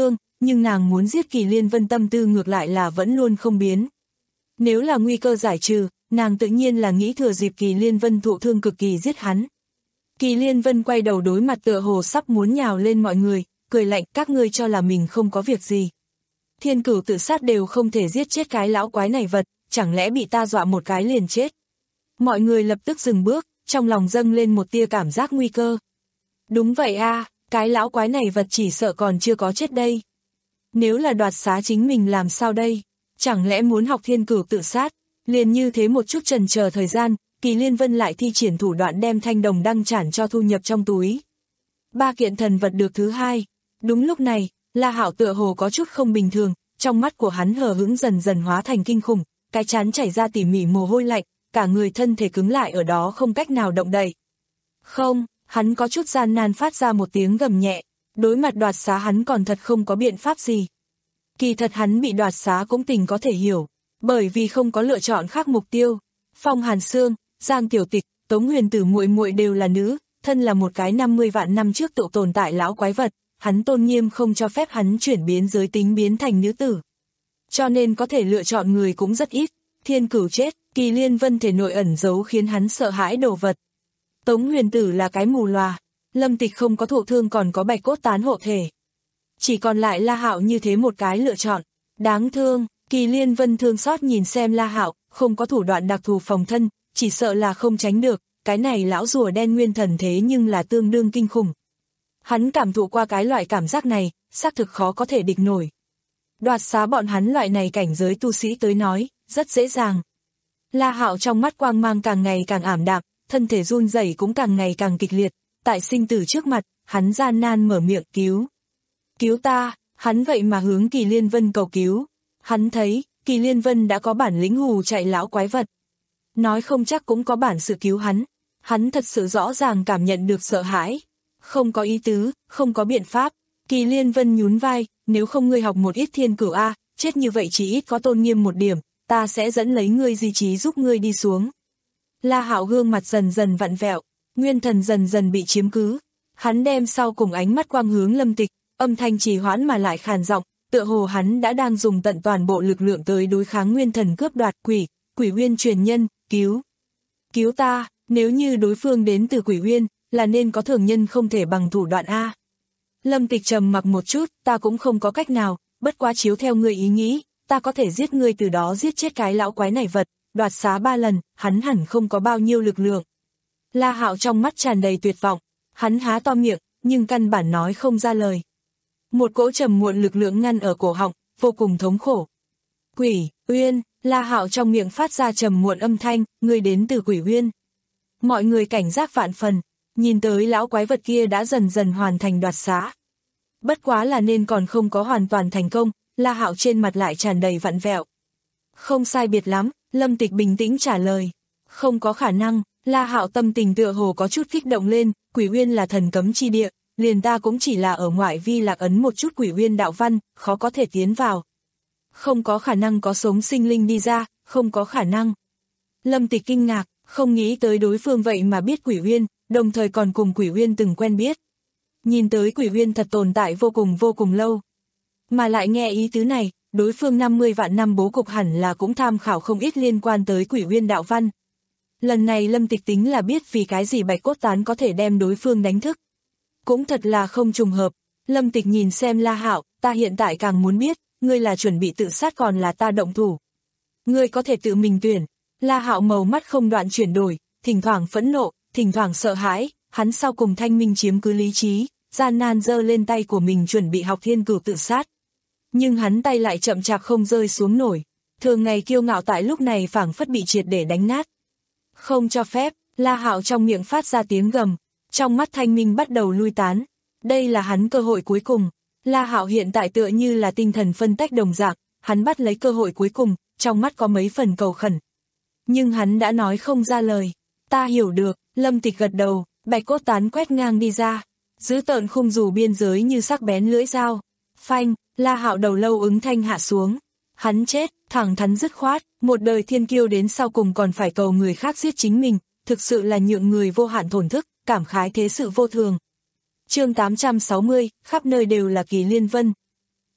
nhưng nàng muốn giết Kỳ Liên Vân tâm tư ngược lại là vẫn luôn không biến. Nếu là nguy cơ giải trừ, nàng tự nhiên là nghĩ thừa dịp Kỳ Liên Vân thụ thương cực kỳ giết hắn. Kỳ Liên Vân quay đầu đối mặt tựa hồ sắp muốn nhào lên mọi người, cười lạnh, các ngươi cho là mình không có việc gì. Thiên Cửu tự sát đều không thể giết chết cái lão quái này vật, chẳng lẽ bị ta dọa một cái liền chết. Mọi người lập tức dừng bước, trong lòng dâng lên một tia cảm giác nguy cơ. Đúng vậy a, cái lão quái này vật chỉ sợ còn chưa có chết đây. Nếu là đoạt xá chính mình làm sao đây? Chẳng lẽ muốn học Thiên Cửu tự sát? Liền như thế một chút chần chờ thời gian, Kỳ Liên Vân lại thi triển thủ đoạn đem thanh đồng đăng chản cho thu nhập trong túi. Ba kiện thần vật được thứ hai. Đúng lúc này, La Hạo tựa hồ có chút không bình thường, trong mắt của hắn hờ hững dần dần hóa thành kinh khủng, cái trán chảy ra tỉ mỉ mồ hôi lạnh, cả người thân thể cứng lại ở đó không cách nào động đậy. Không, hắn có chút gian nan phát ra một tiếng gầm nhẹ, đối mặt đoạt xá hắn còn thật không có biện pháp gì. Kỳ thật hắn bị đoạt xá cũng tình có thể hiểu, bởi vì không có lựa chọn khác mục tiêu. Phong Hàn Sương, Giang Tiểu Tịch, Tống Huyền Tử muội muội đều là nữ, thân là một cái năm mươi vạn năm trước tự tồn tại lão quái vật, hắn tôn nghiêm không cho phép hắn chuyển biến giới tính biến thành nữ tử. Cho nên có thể lựa chọn người cũng rất ít. Thiên Cửu chết, Kỳ Liên Vân thể nội ẩn giấu khiến hắn sợ hãi đồ vật. Tống Huyền Tử là cái mù lòa, Lâm Tịch không có thụ thương còn có bạch cốt tán hộ thể. Chỉ còn lại La Hạo như thế một cái lựa chọn. Đáng thương, Kỳ Liên Vân thương xót nhìn xem La Hạo, không có thủ đoạn đặc thù phòng thân, chỉ sợ là không tránh được, cái này lão rùa đen nguyên thần thế nhưng là tương đương kinh khủng. Hắn cảm thụ qua cái loại cảm giác này, xác thực khó có thể địch nổi. Đoạt xá bọn hắn loại này cảnh giới tu sĩ tới nói, rất dễ dàng. La Hạo trong mắt quang mang càng ngày càng ảm đạm, thân thể run rẩy cũng càng ngày càng kịch liệt, tại sinh tử trước mặt, hắn gian nan mở miệng cứu. Cứu ta, hắn vậy mà hướng Kỳ Liên Vân cầu cứu. Hắn thấy, Kỳ Liên Vân đã có bản lĩnh hù chạy lão quái vật. Nói không chắc cũng có bản sự cứu hắn. Hắn thật sự rõ ràng cảm nhận được sợ hãi. Không có ý tứ, không có biện pháp. Kỳ Liên Vân nhún vai, nếu không ngươi học một ít Thiên Cửu A, chết như vậy chỉ ít có tôn nghiêm một điểm, ta sẽ dẫn lấy ngươi di trí giúp ngươi đi xuống. La Hạo gương mặt dần dần vặn vẹo, nguyên thần dần dần bị chiếm cứ. Hắn đem sau cùng ánh mắt quang hướng Lâm Tịch, âm thanh trì hoãn mà lại khàn giọng, tựa hồ hắn đã đang dùng tận toàn bộ lực lượng tới đối kháng nguyên thần cướp đoạt quỷ, quỷ uyên truyền nhân, cứu. Cứu ta, nếu như đối phương đến từ quỷ uyên, là nên có thường nhân không thể bằng thủ đoạn A. Lâm Tịch trầm mặc một chút, ta cũng không có cách nào, bất quá chiếu theo ngươi ý nghĩ, ta có thể giết ngươi từ đó giết chết cái lão quái này vật, đoạt xá ba lần, hắn hẳn không có bao nhiêu lực lượng. La Hạo trong mắt tràn đầy tuyệt vọng, hắn há to miệng, nhưng căn bản nói không ra lời. Một cỗ trầm muộn lực lượng ngăn ở cổ họng, vô cùng thống khổ. Quỷ, uyên, La Hạo trong miệng phát ra trầm muộn âm thanh, ngươi đến từ quỷ uyên. Mọi người cảnh giác vạn phần, nhìn tới lão quái vật kia đã dần dần hoàn thành đoạt xá. Bất quá là nên còn không có hoàn toàn thành công, La Hạo trên mặt lại tràn đầy vặn vẹo. Không sai biệt lắm, Lâm Tịch bình tĩnh trả lời. Không có khả năng, La Hạo tâm tình tựa hồ có chút kích động lên, quỷ uyên là thần cấm chi địa, liền ta cũng chỉ là ở ngoại vi lạc ấn một chút quỷ uyên đạo văn, khó có thể tiến vào. Không có khả năng có sống sinh linh đi ra, không có khả năng. Lâm Tịch kinh ngạc, không nghĩ tới đối phương vậy mà biết quỷ uyên, đồng thời còn cùng quỷ uyên từng quen biết. Nhìn tới quỷ uyên thật tồn tại vô cùng vô cùng lâu. Mà lại nghe ý tứ này, đối phương năm mươi vạn năm bố cục hẳn là cũng tham khảo không ít liên quan tới quỷ uyên đạo văn. Lần này Lâm Tịch tính là biết vì cái gì bạch cốt tán có thể đem đối phương đánh thức. Cũng thật là không trùng hợp. Lâm Tịch nhìn xem La Hạo, ta hiện tại càng muốn biết, ngươi là chuẩn bị tự sát còn là ta động thủ. Ngươi có thể tự mình tuyển. La Hạo màu mắt không đoạn chuyển đổi, thỉnh thoảng phẫn nộ, thỉnh thoảng sợ hãi, hắn sau cùng thanh minh chiếm cứ lý trí, gian nan giơ lên tay của mình chuẩn bị học Thiên Cửu tự sát. Nhưng hắn tay lại chậm chạp không rơi xuống nổi, thường ngày kiêu ngạo tại lúc này phảng phất bị triệt để đánh nát. Không cho phép, La Hạo trong miệng phát ra tiếng gầm, trong mắt thanh minh bắt đầu lui tán. Đây là hắn cơ hội cuối cùng. La Hạo hiện tại tựa như là tinh thần phân tách đồng dạng, hắn bắt lấy cơ hội cuối cùng, trong mắt có mấy phần cầu khẩn. Nhưng hắn đã nói không ra lời. Ta hiểu được, Lâm Tịch gật đầu, bạch cốt tán quét ngang đi ra. Giữ tợn khung dù biên giới như sắc bén lưỡi dao. Phanh, La Hạo đầu lâu ứng thanh hạ xuống. Hắn chết, thẳng thắn dứt khoát, một đời thiên kiêu đến sau cùng còn phải cầu người khác giết chính mình, thực sự là nhượng người vô hạn thổn thức, cảm khái thế sự vô thường. Chương tám trăm sáu mươi, khắp nơi đều là Kỳ Liên Vân.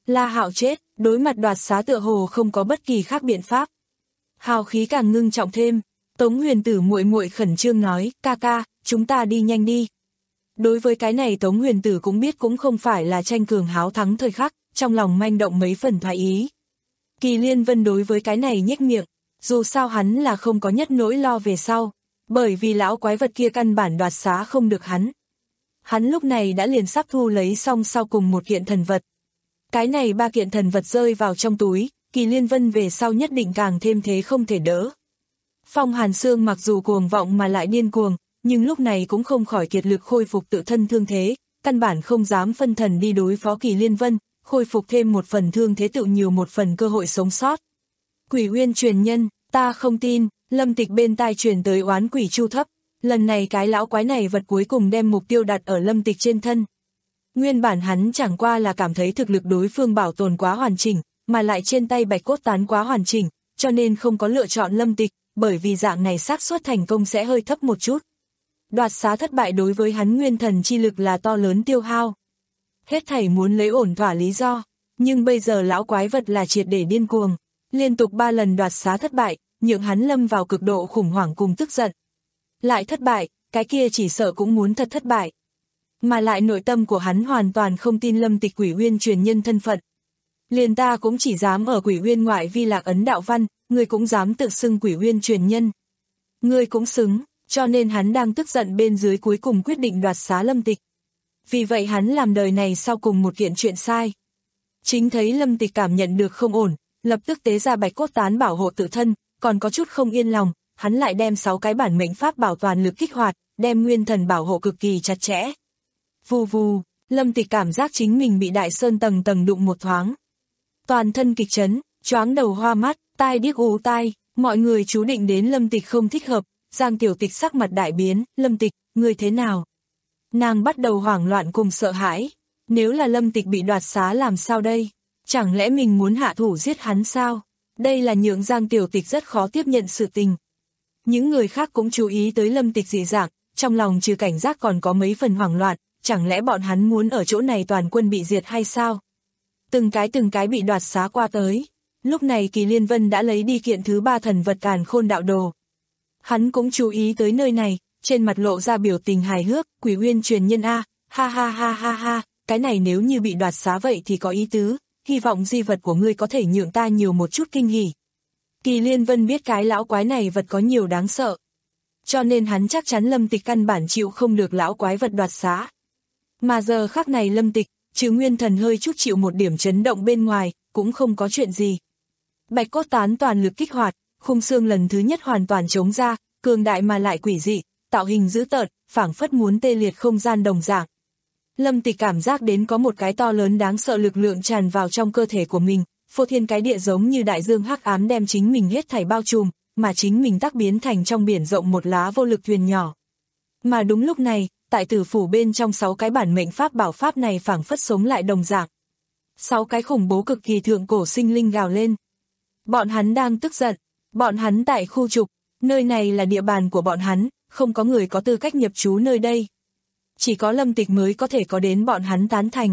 La Hạo chết, đối mặt đoạt xá tựa hồ không có bất kỳ khác biện pháp. Hào khí càng ngưng trọng thêm, Tống Huyền Tử muội muội khẩn trương nói, ca ca, chúng ta đi nhanh đi. Đối với cái này Tống Huyền Tử cũng biết cũng không phải là tranh cường háo thắng thời khắc, trong lòng manh động mấy phần thoái ý. Kỳ Liên Vân đối với cái này nhếch miệng, dù sao hắn là không có nhất nỗi lo về sau, bởi vì lão quái vật kia căn bản đoạt xá không được hắn. Hắn lúc này đã liền sắp thu lấy xong sau cùng một kiện thần vật. Cái này ba kiện thần vật rơi vào trong túi, Kỳ Liên Vân về sau nhất định càng thêm thế không thể đỡ. Phong Hàn Sương mặc dù cuồng vọng mà lại điên cuồng, nhưng lúc này cũng không khỏi kiệt lực khôi phục tự thân thương thế, căn bản không dám phân thần đi đối phó Kỳ Liên Vân, khôi phục thêm một phần thương thế tự nhiều một phần cơ hội sống sót. Quỷ Uyên truyền nhân, ta không tin, Lâm Tịch bên tai truyền tới oán quỷ chu thấp, lần này cái lão quái này vật cuối cùng đem mục tiêu đặt ở Lâm Tịch trên thân. Nguyên bản hắn chẳng qua là cảm thấy thực lực đối phương bảo tồn quá hoàn chỉnh, mà lại trên tay bạch cốt tán quá hoàn chỉnh, cho nên không có lựa chọn Lâm Tịch, bởi vì dạng này xác suất thành công sẽ hơi thấp một chút. Đoạt xá thất bại đối với hắn nguyên thần chi lực là to lớn tiêu hao. Hết thảy muốn lấy ổn thỏa lý do, nhưng bây giờ lão quái vật là triệt để điên cuồng, liên tục ba lần đoạt xá thất bại, nhượng hắn lâm vào cực độ khủng hoảng cùng tức giận. Lại thất bại, cái kia chỉ sợ cũng muốn thật thất bại. Mà lại nội tâm của hắn hoàn toàn không tin Lâm Tịch Quỷ Uyên truyền nhân thân phận. Liền ta cũng chỉ dám ở Quỷ Uyên ngoại vi lạc ấn đạo văn, người cũng dám tự xưng Quỷ Uyên truyền nhân. Người cũng xứng, cho nên hắn đang tức giận bên dưới cuối cùng quyết định đoạt xá Lâm Tịch. Vì vậy hắn làm đời này sau cùng một kiện chuyện sai. Chính thấy Lâm Tịch cảm nhận được không ổn, lập tức tế ra bạch cốt tán bảo hộ tự thân, còn có chút không yên lòng, hắn lại đem sáu cái bản mệnh pháp bảo toàn lực kích hoạt, đem nguyên thần bảo hộ cực kỳ chặt chẽ. Vù vù, Lâm Tịch cảm giác chính mình bị đại sơn tầng tầng đụng một thoáng. Toàn thân kịch chấn, choáng đầu hoa mắt, tai điếc ù tai, mọi người chú định đến Lâm Tịch không thích hợp, Giang Tiểu Tịch sắc mặt đại biến, Lâm Tịch, người thế nào? Nàng bắt đầu hoảng loạn cùng sợ hãi, nếu là Lâm Tịch bị đoạt xá làm sao đây? Chẳng lẽ mình muốn hạ thủ giết hắn sao? Đây là nhượng Giang Tiểu Tịch rất khó tiếp nhận sự tình. Những người khác cũng chú ý tới Lâm Tịch dị dạng, trong lòng trừ cảnh giác còn có mấy phần hoảng loạn, chẳng lẽ bọn hắn muốn ở chỗ này toàn quân bị diệt hay sao? Từng cái từng cái bị đoạt xá qua tới. Lúc này Kỳ Liên Vân đã lấy đi kiện thứ ba thần vật Càn Khôn Đạo Đồ. Hắn cũng chú ý tới nơi này, trên mặt lộ ra biểu tình hài hước, Quỷ Uyên truyền nhân a, ha ha ha ha ha, cái này nếu như bị đoạt xá vậy thì có ý tứ, hy vọng di vật của ngươi có thể nhượng ta nhiều một chút kinh hỉ. Kỳ Liên Vân biết cái lão quái này vật có nhiều đáng sợ, cho nên hắn chắc chắn Lâm Tịch căn bản chịu không được lão quái vật đoạt xá. Mà giờ khắc này Lâm Tịch, trừ nguyên thần hơi chút chịu một điểm chấn động bên ngoài, cũng không có chuyện gì. Bạch cốt tán toàn lực kích hoạt, khung xương lần thứ nhất hoàn toàn chống ra, cường đại mà lại quỷ dị, tạo hình dữ tợn, phảng phất muốn tê liệt không gian đồng dạng. Lâm Tịch cảm giác đến có một cái to lớn đáng sợ lực lượng tràn vào trong cơ thể của mình, phô thiên cái địa giống như đại dương hắc ám đem chính mình hết thảy bao trùm, mà chính mình tắc biến thành trong biển rộng một lá vô lực thuyền nhỏ. Mà đúng lúc này, tại tử phủ bên trong sáu cái bản mệnh pháp bảo pháp này phảng phất sống lại đồng dạng. Sáu cái khủng bố cực kỳ thượng cổ sinh linh gào lên. Bọn hắn đang tức giận, bọn hắn tại khu trục, nơi này là địa bàn của bọn hắn, không có người có tư cách nhập trú nơi đây. Chỉ có Lâm Tịch mới có thể có đến bọn hắn tán thành.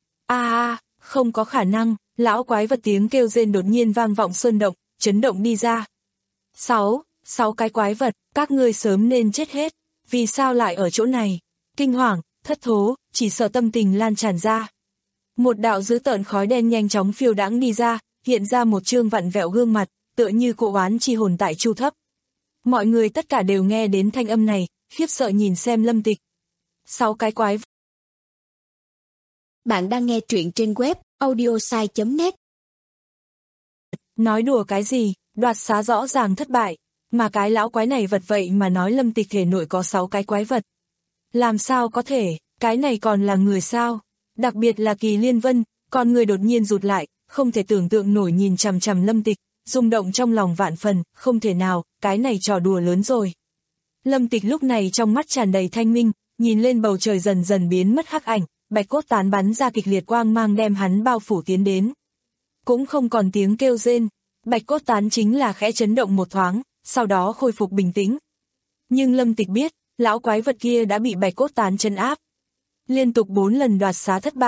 A a, không có khả năng, lão quái vật tiếng kêu rên đột nhiên vang vọng sơn động, chấn động đi ra. Sáu, sáu cái quái vật, các ngươi sớm nên chết hết, vì sao lại ở chỗ này? Kinh hoàng, thất thố, chỉ sợ tâm tình lan tràn ra. Một đạo dữ tợn khói đen nhanh chóng phiêu đãng đi ra, hiện ra một trương vặn vẹo gương mặt, tựa như cụ oán chi hồn tại chu thấp. Mọi người tất cả đều nghe đến thanh âm này, khiếp sợ nhìn xem Lâm Tịch. Sáu cái quái vật. Bạn đang nghe truyện trên web audiosai chấm net. Nói đùa cái gì, đoạt xá rõ ràng thất bại, mà cái lão quái này vật vậy mà nói Lâm Tịch thể nội có sáu cái quái vật. Làm sao có thể, cái này còn là người sao? Đặc biệt là Kỳ Liên Vân, con người đột nhiên rụt lại, không thể tưởng tượng nổi nhìn chằm chằm Lâm Tịch, rung động trong lòng vạn phần, không thể nào, cái này trò đùa lớn rồi. Lâm Tịch lúc này trong mắt tràn đầy thanh minh, nhìn lên bầu trời dần dần biến mất hắc ảnh, bạch cốt tán bắn ra kịch liệt quang mang đem hắn bao phủ tiến đến. Cũng không còn tiếng kêu rên, bạch cốt tán chính là khẽ chấn động một thoáng, sau đó khôi phục bình tĩnh. Nhưng Lâm Tịch biết, lão quái vật kia đã bị bạch cốt tán trấn áp. Liên tục bốn lần đoạt xá thất bại,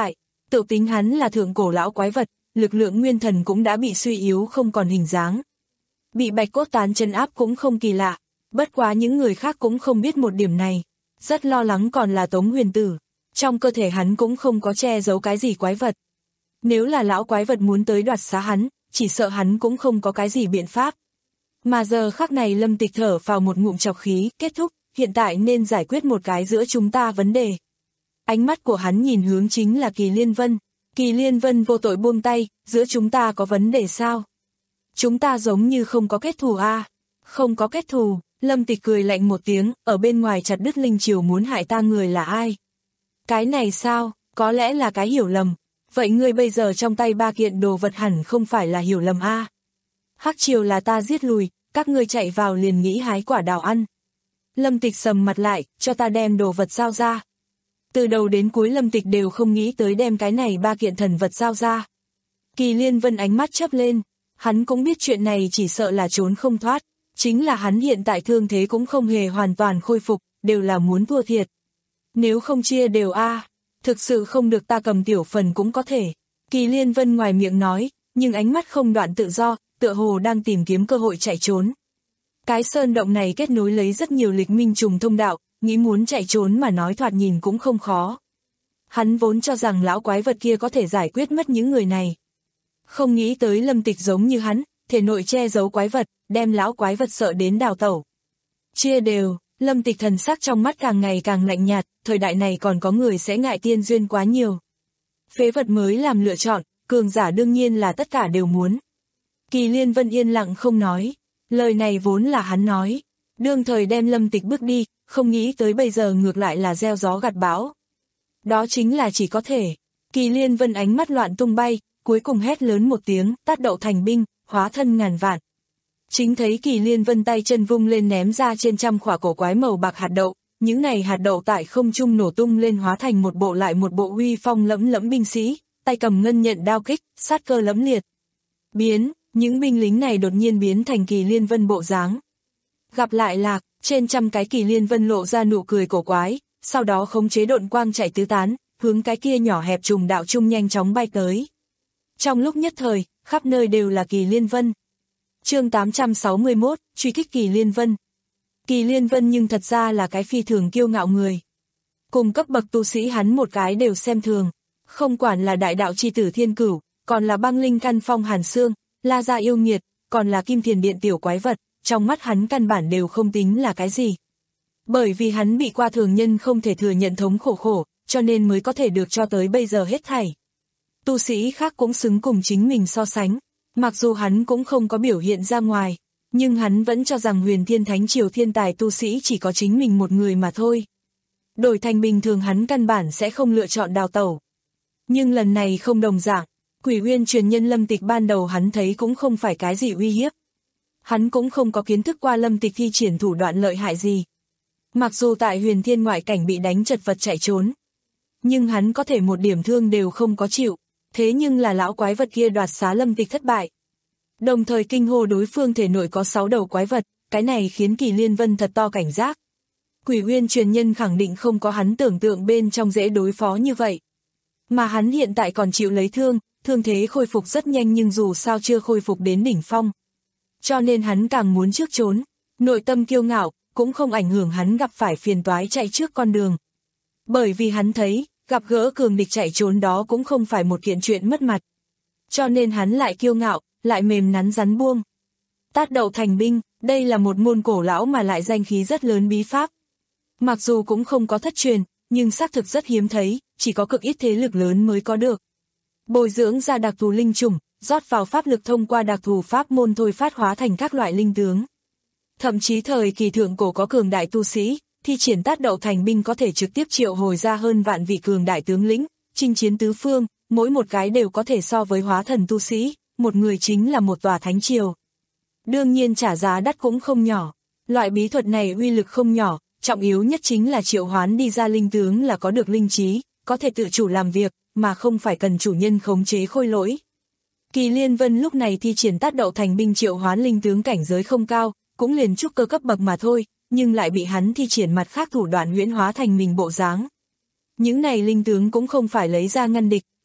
Tự tính hắn là thượng cổ lão quái vật, lực lượng nguyên thần cũng đã bị suy yếu không còn hình dáng. Bị bạch cốt tán chân áp cũng không kỳ lạ, bất quá những người khác cũng không biết một điểm này. Rất lo lắng còn là Tống Huyền Tử, trong cơ thể hắn cũng không có che giấu cái gì quái vật. Nếu là lão quái vật muốn tới đoạt xá hắn, chỉ sợ hắn cũng không có cái gì biện pháp. Mà giờ khắc này Lâm Tịch thở vào một ngụm trọc khí, kết thúc, hiện tại nên giải quyết một cái giữa chúng ta vấn đề. Ánh mắt của hắn nhìn hướng chính là Kỳ Liên Vân. Kỳ Liên Vân vô tội buông tay, giữa chúng ta có vấn đề sao? Chúng ta giống như không có kết thù a. À? Không có kết thù, Lâm Tịch cười lạnh một tiếng, ở bên ngoài chặt đứt linh triều muốn hại ta người là ai? Cái này sao, có lẽ là cái hiểu lầm. Vậy ngươi bây giờ trong tay ba kiện đồ vật hẳn không phải là hiểu lầm a. À? Hắc triều là ta giết lùi, các ngươi chạy vào liền nghĩ hái quả đào ăn. Lâm Tịch sầm mặt lại, cho ta đem đồ vật giao ra. Từ đầu đến cuối Lâm Tịch đều không nghĩ tới đem cái này ba kiện thần vật giao ra. Kỳ Liên Vân ánh mắt chớp lên, hắn cũng biết chuyện này chỉ sợ là trốn không thoát, chính là hắn hiện tại thương thế cũng không hề hoàn toàn khôi phục, đều là muốn thua thiệt. Nếu không chia đều a, à, thực sự không được ta cầm tiểu phần cũng có thể. Kỳ Liên Vân ngoài miệng nói, nhưng ánh mắt không đoạn tự do, tựa hồ đang tìm kiếm cơ hội chạy trốn. Cái sơn động này kết nối lấy rất nhiều lịch minh trùng thông đạo, nghĩ muốn chạy trốn mà nói thoạt nhìn cũng không khó. Hắn vốn cho rằng lão quái vật kia có thể giải quyết mất những người này. Không nghĩ tới Lâm Tịch giống như hắn, thể nội che giấu quái vật, đem lão quái vật sợ đến đào tẩu. Chia đều, Lâm Tịch thần sắc trong mắt càng ngày càng lạnh nhạt, thời đại này còn có người sẽ ngại tiên duyên quá nhiều. Phế vật mới làm lựa chọn, cường giả đương nhiên là tất cả đều muốn. Kỳ Liên Vân yên lặng không nói, lời này vốn là hắn nói, đương thời đem Lâm Tịch bước đi, không nghĩ tới bây giờ ngược lại là gieo gió gặt bão. Đó chính là chỉ có thể. Kỳ Liên Vân ánh mắt loạn tung bay, cuối cùng hét lớn một tiếng, tát đậu thành binh, hóa thân ngàn vạn. Chính thấy Kỳ Liên Vân tay chân vung lên ném ra trên trăm khỏa cổ quái màu bạc hạt đậu, những này hạt đậu tại không trung nổ tung lên hóa thành một bộ lại một bộ uy phong lẫm lẫm binh sĩ, tay cầm ngân nhận đao kích, sát cơ lẫm liệt. Biến, những binh lính này đột nhiên biến thành Kỳ Liên Vân bộ dáng. Gặp lại lạc, trên trăm cái Kỳ Liên Vân lộ ra nụ cười cổ quái, sau đó khống chế độn quang chạy tứ tán, hướng cái kia nhỏ hẹp trùng đạo trung nhanh chóng bay tới. Trong lúc nhất thời, khắp nơi đều là Kỳ Liên Vân. Chương tám trăm sáu mươi mốt, truy kích Kỳ Liên Vân. Kỳ Liên Vân nhưng thật ra là cái phi thường kiêu ngạo người. Cùng cấp bậc tu sĩ hắn một cái đều xem thường, không quản là đại đạo chi tử Thiên Cửu, còn là băng linh căn phong Hàn Xương, La Gia yêu nghiệt, còn là Kim Thiền Điện tiểu quái vật, trong mắt hắn căn bản đều không tính là cái gì. Bởi vì hắn bị qua thường nhân không thể thừa nhận thống khổ khổ, cho nên mới có thể được cho tới bây giờ hết thảy. Tu sĩ khác cũng xứng cùng chính mình so sánh, mặc dù hắn cũng không có biểu hiện ra ngoài, nhưng hắn vẫn cho rằng Huyền Thiên Thánh Triều thiên tài tu sĩ chỉ có chính mình một người mà thôi. Đổi thành bình thường hắn căn bản sẽ không lựa chọn đào tẩu. Nhưng lần này không đồng dạng, Quỷ Uyên truyền nhân Lâm Tịch ban đầu hắn thấy cũng không phải cái gì uy hiếp. Hắn cũng không có kiến thức qua Lâm Tịch thi triển thủ đoạn lợi hại gì. Mặc dù tại Huyền Thiên ngoại cảnh bị đánh chật vật chạy trốn, nhưng hắn có thể một điểm thương đều không có chịu, thế nhưng là lão quái vật kia đoạt xá Lâm Tịch thất bại. Đồng thời kinh hô đối phương thể nội có sáu đầu quái vật, cái này khiến Kỳ Liên Vân thật to cảnh giác. Quỷ Uyên truyền nhân khẳng định không có hắn tưởng tượng bên trong dễ đối phó như vậy. Mà hắn hiện tại còn chịu lấy thương, thương thế khôi phục rất nhanh nhưng dù sao chưa khôi phục đến đỉnh phong. Cho nên hắn càng muốn trước trốn, nội tâm kiêu ngạo, cũng không ảnh hưởng hắn gặp phải phiền toái chạy trước con đường. Bởi vì hắn thấy, gặp gỡ cường địch chạy trốn đó cũng không phải một kiện chuyện mất mặt. Cho nên hắn lại kiêu ngạo, lại mềm nắn rắn buông. Tát đậu thành binh, đây là một môn cổ lão mà lại danh khí rất lớn bí pháp. Mặc dù cũng không có thất truyền, nhưng xác thực rất hiếm thấy, chỉ có cực ít thế lực lớn mới có được. Bồi dưỡng ra đặc thù linh chủng, rót vào pháp lực thông qua đặc thù pháp môn thôi phát hóa thành các loại linh tướng. Thậm chí thời kỳ thượng cổ có cường đại tu sĩ, thi triển tát đậu thành binh có thể trực tiếp triệu hồi ra hơn vạn vị cường đại tướng lĩnh, chinh chiến tứ phương, mỗi một cái đều có thể so với hóa thần tu sĩ, một người chính là một tòa thánh triều. Đương nhiên trả giá đắt cũng không nhỏ, loại bí thuật này uy lực không nhỏ, trọng yếu nhất chính là triệu hoán đi ra linh tướng là có được linh trí, có thể tự chủ làm việc, mà không phải cần chủ nhân khống chế khôi lỗi. Kỳ Liên Vân lúc này thi triển tát đậu thành binh triệu hoán linh tướng cảnh giới không cao, cũng liền trúc cơ cấp bậc mà thôi, nhưng lại bị hắn thi triển mặt khác thủ đoạn huyễn hóa thành mình bộ dáng. Những này linh tướng cũng không phải lấy ra ngăn địch,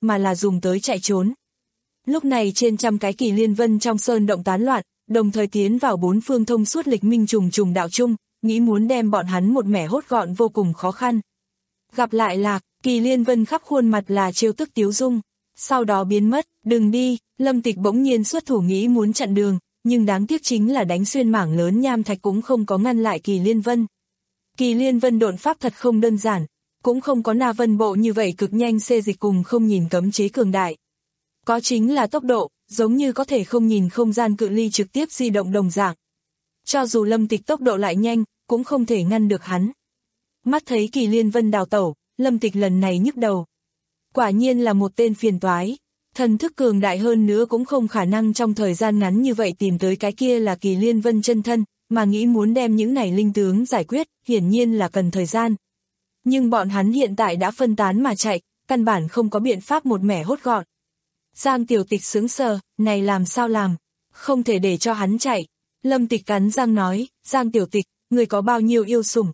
mà là dùng tới chạy trốn. Lúc này trên trăm cái kỳ liên vân trong sơn động tán loạn, đồng thời tiến vào bốn phương thông suốt lịch minh trùng trùng đạo chung, nghĩ muốn đem bọn hắn một mẻ hốt gọn vô cùng khó khăn. Gặp lại Lạc, kỳ liên vân khắp khuôn mặt là trêu tức tiếu dung, sau đó biến mất, đừng đi, Lâm Tịch bỗng nhiên xuất thủ nghĩ muốn chặn đường, nhưng đáng tiếc chính là đánh xuyên mảng lớn nham thạch cũng không có ngăn lại kỳ liên vân. Kỳ liên vân độn pháp thật không đơn giản, cũng không có Na Vân bộ như vậy cực nhanh xê dịch cùng không nhìn cấm chế cường đại. Có chính là tốc độ, giống như có thể không nhìn không gian cự ly trực tiếp di động đồng dạng. Cho dù Lâm Tịch tốc độ lại nhanh, cũng không thể ngăn được hắn. Mắt thấy kỳ liên vân đào tẩu, Lâm Tịch lần này nhức đầu. Quả nhiên là một tên phiền toái. Thần thức cường đại hơn nữa cũng không khả năng trong thời gian ngắn như vậy tìm tới cái kia là kỳ liên vân chân thân, mà nghĩ muốn đem những này linh tướng giải quyết, hiển nhiên là cần thời gian. Nhưng bọn hắn hiện tại đã phân tán mà chạy, căn bản không có biện pháp một mẻ hốt gọn. Giang Tiểu Tịch sững sờ, này làm sao làm, không thể để cho hắn chạy. Lâm Tịch cắn răng nói, Giang Tiểu Tịch, người có bao nhiêu yêu sủng?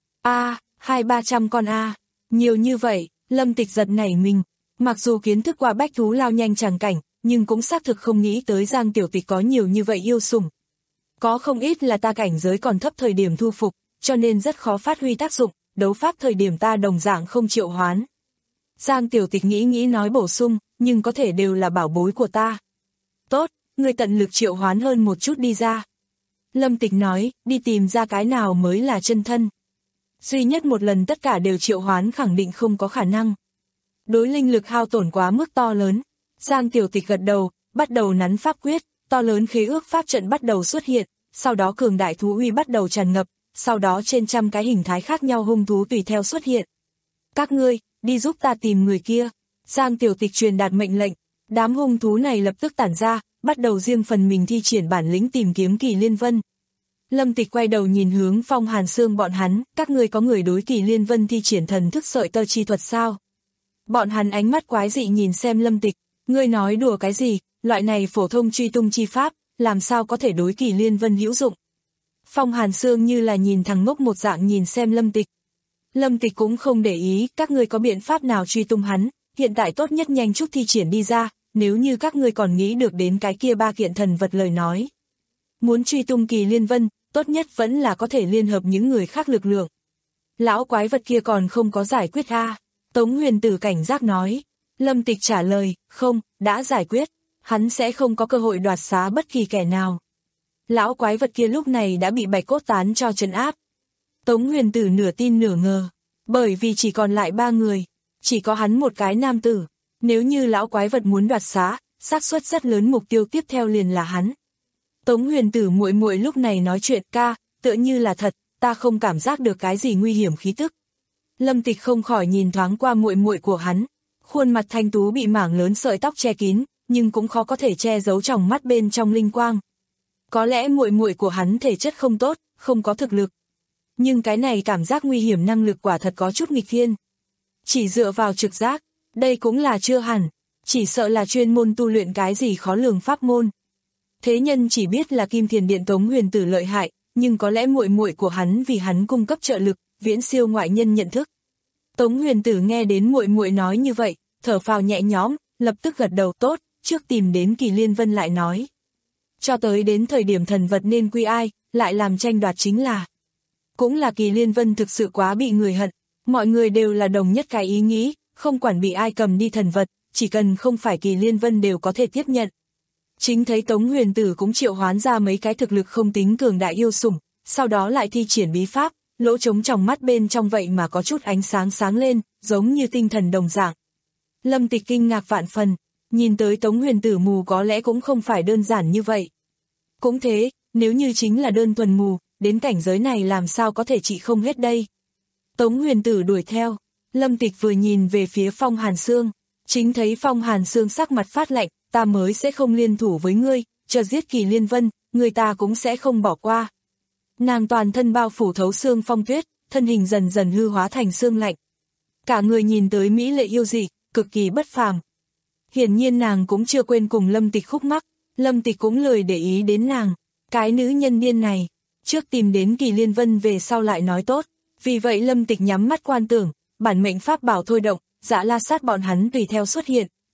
A, hai ba trăm con a, nhiều như vậy. Lâm Tịch giật nảy mình, mặc dù kiến thức qua bách thú lao nhanh tràng cảnh, nhưng cũng xác thực không nghĩ tới Giang Tiểu Tịch có nhiều như vậy yêu sủng. Có không ít là ta cảnh giới còn thấp thời điểm thu phục, cho nên rất khó phát huy tác dụng, đấu pháp thời điểm ta đồng dạng không triệu hoán. Giang Tiểu Tịch nghĩ nghĩ nói bổ sung, nhưng có thể đều là bảo bối của ta. Tốt, người tận lực triệu hoán hơn một chút đi ra. Lâm Tịch nói, đi tìm ra cái nào mới là chân thân. Duy nhất một lần tất cả đều triệu hoán khẳng định không có khả năng. Đối linh lực hao tổn quá mức to lớn. Giang Tiểu Tịch gật đầu, bắt đầu nắn pháp quyết, to lớn khế ước pháp trận bắt đầu xuất hiện, sau đó cường đại thú uy bắt đầu tràn ngập, sau đó trên trăm cái hình thái khác nhau hung thú tùy theo xuất hiện. Các ngươi, đi giúp ta tìm người kia. Giang Tiểu Tịch truyền đạt mệnh lệnh, đám hung thú này lập tức tản ra, bắt đầu riêng phần mình thi triển bản lĩnh tìm kiếm kỳ liên vân. Lâm Tịch quay đầu nhìn hướng Phong Hàn Sương bọn hắn, các ngươi có người đối kỳ liên vân thi triển thần thức sợi tơ chi thuật sao? Bọn hắn ánh mắt quái dị nhìn xem Lâm Tịch, ngươi nói đùa cái gì, loại này phổ thông truy tung chi pháp, làm sao có thể đối kỳ liên vân hữu dụng? Phong Hàn Sương như là nhìn thằng ngốc một dạng nhìn xem Lâm Tịch. Lâm Tịch cũng không để ý, các ngươi có biện pháp nào truy tung hắn, hiện tại tốt nhất nhanh chút thi triển đi ra, nếu như các ngươi còn nghĩ được đến cái kia ba kiện thần vật lời nói. Muốn truy tung kỳ liên vân, tốt nhất vẫn là có thể liên hợp những người khác lực lượng. Lão quái vật kia còn không có giải quyết a. Tống Huyền Tử cảnh giác nói. Lâm Tịch trả lời, không, đã giải quyết, hắn sẽ không có cơ hội đoạt xá bất kỳ kẻ nào. Lão quái vật kia lúc này đã bị Bạch Cốt Tán cho trấn áp. Tống Huyền Tử nửa tin nửa ngờ, bởi vì chỉ còn lại ba người, chỉ có hắn một cái nam tử, nếu như lão quái vật muốn đoạt xá, xác suất rất lớn mục tiêu tiếp theo liền là hắn. Tống Huyền Tử muội muội lúc này nói chuyện, ca, tựa như là thật, ta không cảm giác được cái gì nguy hiểm khí tức. Lâm Tịch không khỏi nhìn thoáng qua muội muội của hắn, khuôn mặt thanh tú bị mảng lớn sợi tóc che kín, nhưng cũng khó có thể che giấu tròng mắt bên trong linh quang. Có lẽ muội muội của hắn thể chất không tốt, không có thực lực. Nhưng cái này cảm giác nguy hiểm năng lực quả thật có chút nghịch thiên. Chỉ dựa vào trực giác, đây cũng là chưa hẳn, chỉ sợ là chuyên môn tu luyện cái gì khó lường pháp môn. Thế nhân chỉ biết là Kim Thiền Điện Tống Huyền Tử lợi hại, nhưng có lẽ muội muội của hắn vì hắn cung cấp trợ lực, viễn siêu ngoại nhân nhận thức. Tống Huyền Tử nghe đến muội muội nói như vậy, thở phào nhẹ nhõm, lập tức gật đầu tốt, trước tìm đến Kỳ Liên Vân lại nói. Cho tới đến thời điểm thần vật nên quy ai, lại làm tranh đoạt chính là. Cũng là Kỳ Liên Vân thực sự quá bị người hận, mọi người đều là đồng nhất cái ý nghĩ, không quản bị ai cầm đi thần vật, chỉ cần không phải Kỳ Liên Vân đều có thể tiếp nhận. Chính thấy Tống Huyền Tử cũng triệu hoán ra mấy cái thực lực không tính cường đại yêu sủng, sau đó lại thi triển bí pháp, lỗ trống trong mắt bên trong vậy mà có chút ánh sáng sáng lên, giống như tinh thần đồng dạng. Lâm Tịch kinh ngạc vạn phần, nhìn tới Tống Huyền Tử mù có lẽ cũng không phải đơn giản như vậy. Cũng thế, nếu như chính là đơn thuần mù, đến cảnh giới này làm sao có thể trị không hết đây. Tống Huyền Tử đuổi theo, Lâm Tịch vừa nhìn về phía Phong Hàn Sương, chính thấy Phong Hàn Sương sắc mặt phát lạnh, ta mới sẽ không liên thủ với ngươi, cho giết Kỳ Liên Vân, người ta cũng sẽ không bỏ qua. Nàng toàn thân bao phủ thấu xương phong tuyết, thân hình dần dần hư hóa thành xương lạnh. Cả người nhìn tới mỹ lệ yêu dị, cực kỳ bất phàm. Hiển nhiên nàng cũng chưa quên cùng Lâm Tịch khúc mắc, Lâm Tịch cũng lười để ý đến nàng, cái nữ nhân điên này, trước tìm đến Kỳ Liên Vân về sau lại nói tốt, vì vậy Lâm Tịch nhắm mắt quan tưởng, bản mệnh pháp bảo thôi động, Dã La Sát bọn hắn tùy theo xuất hiện,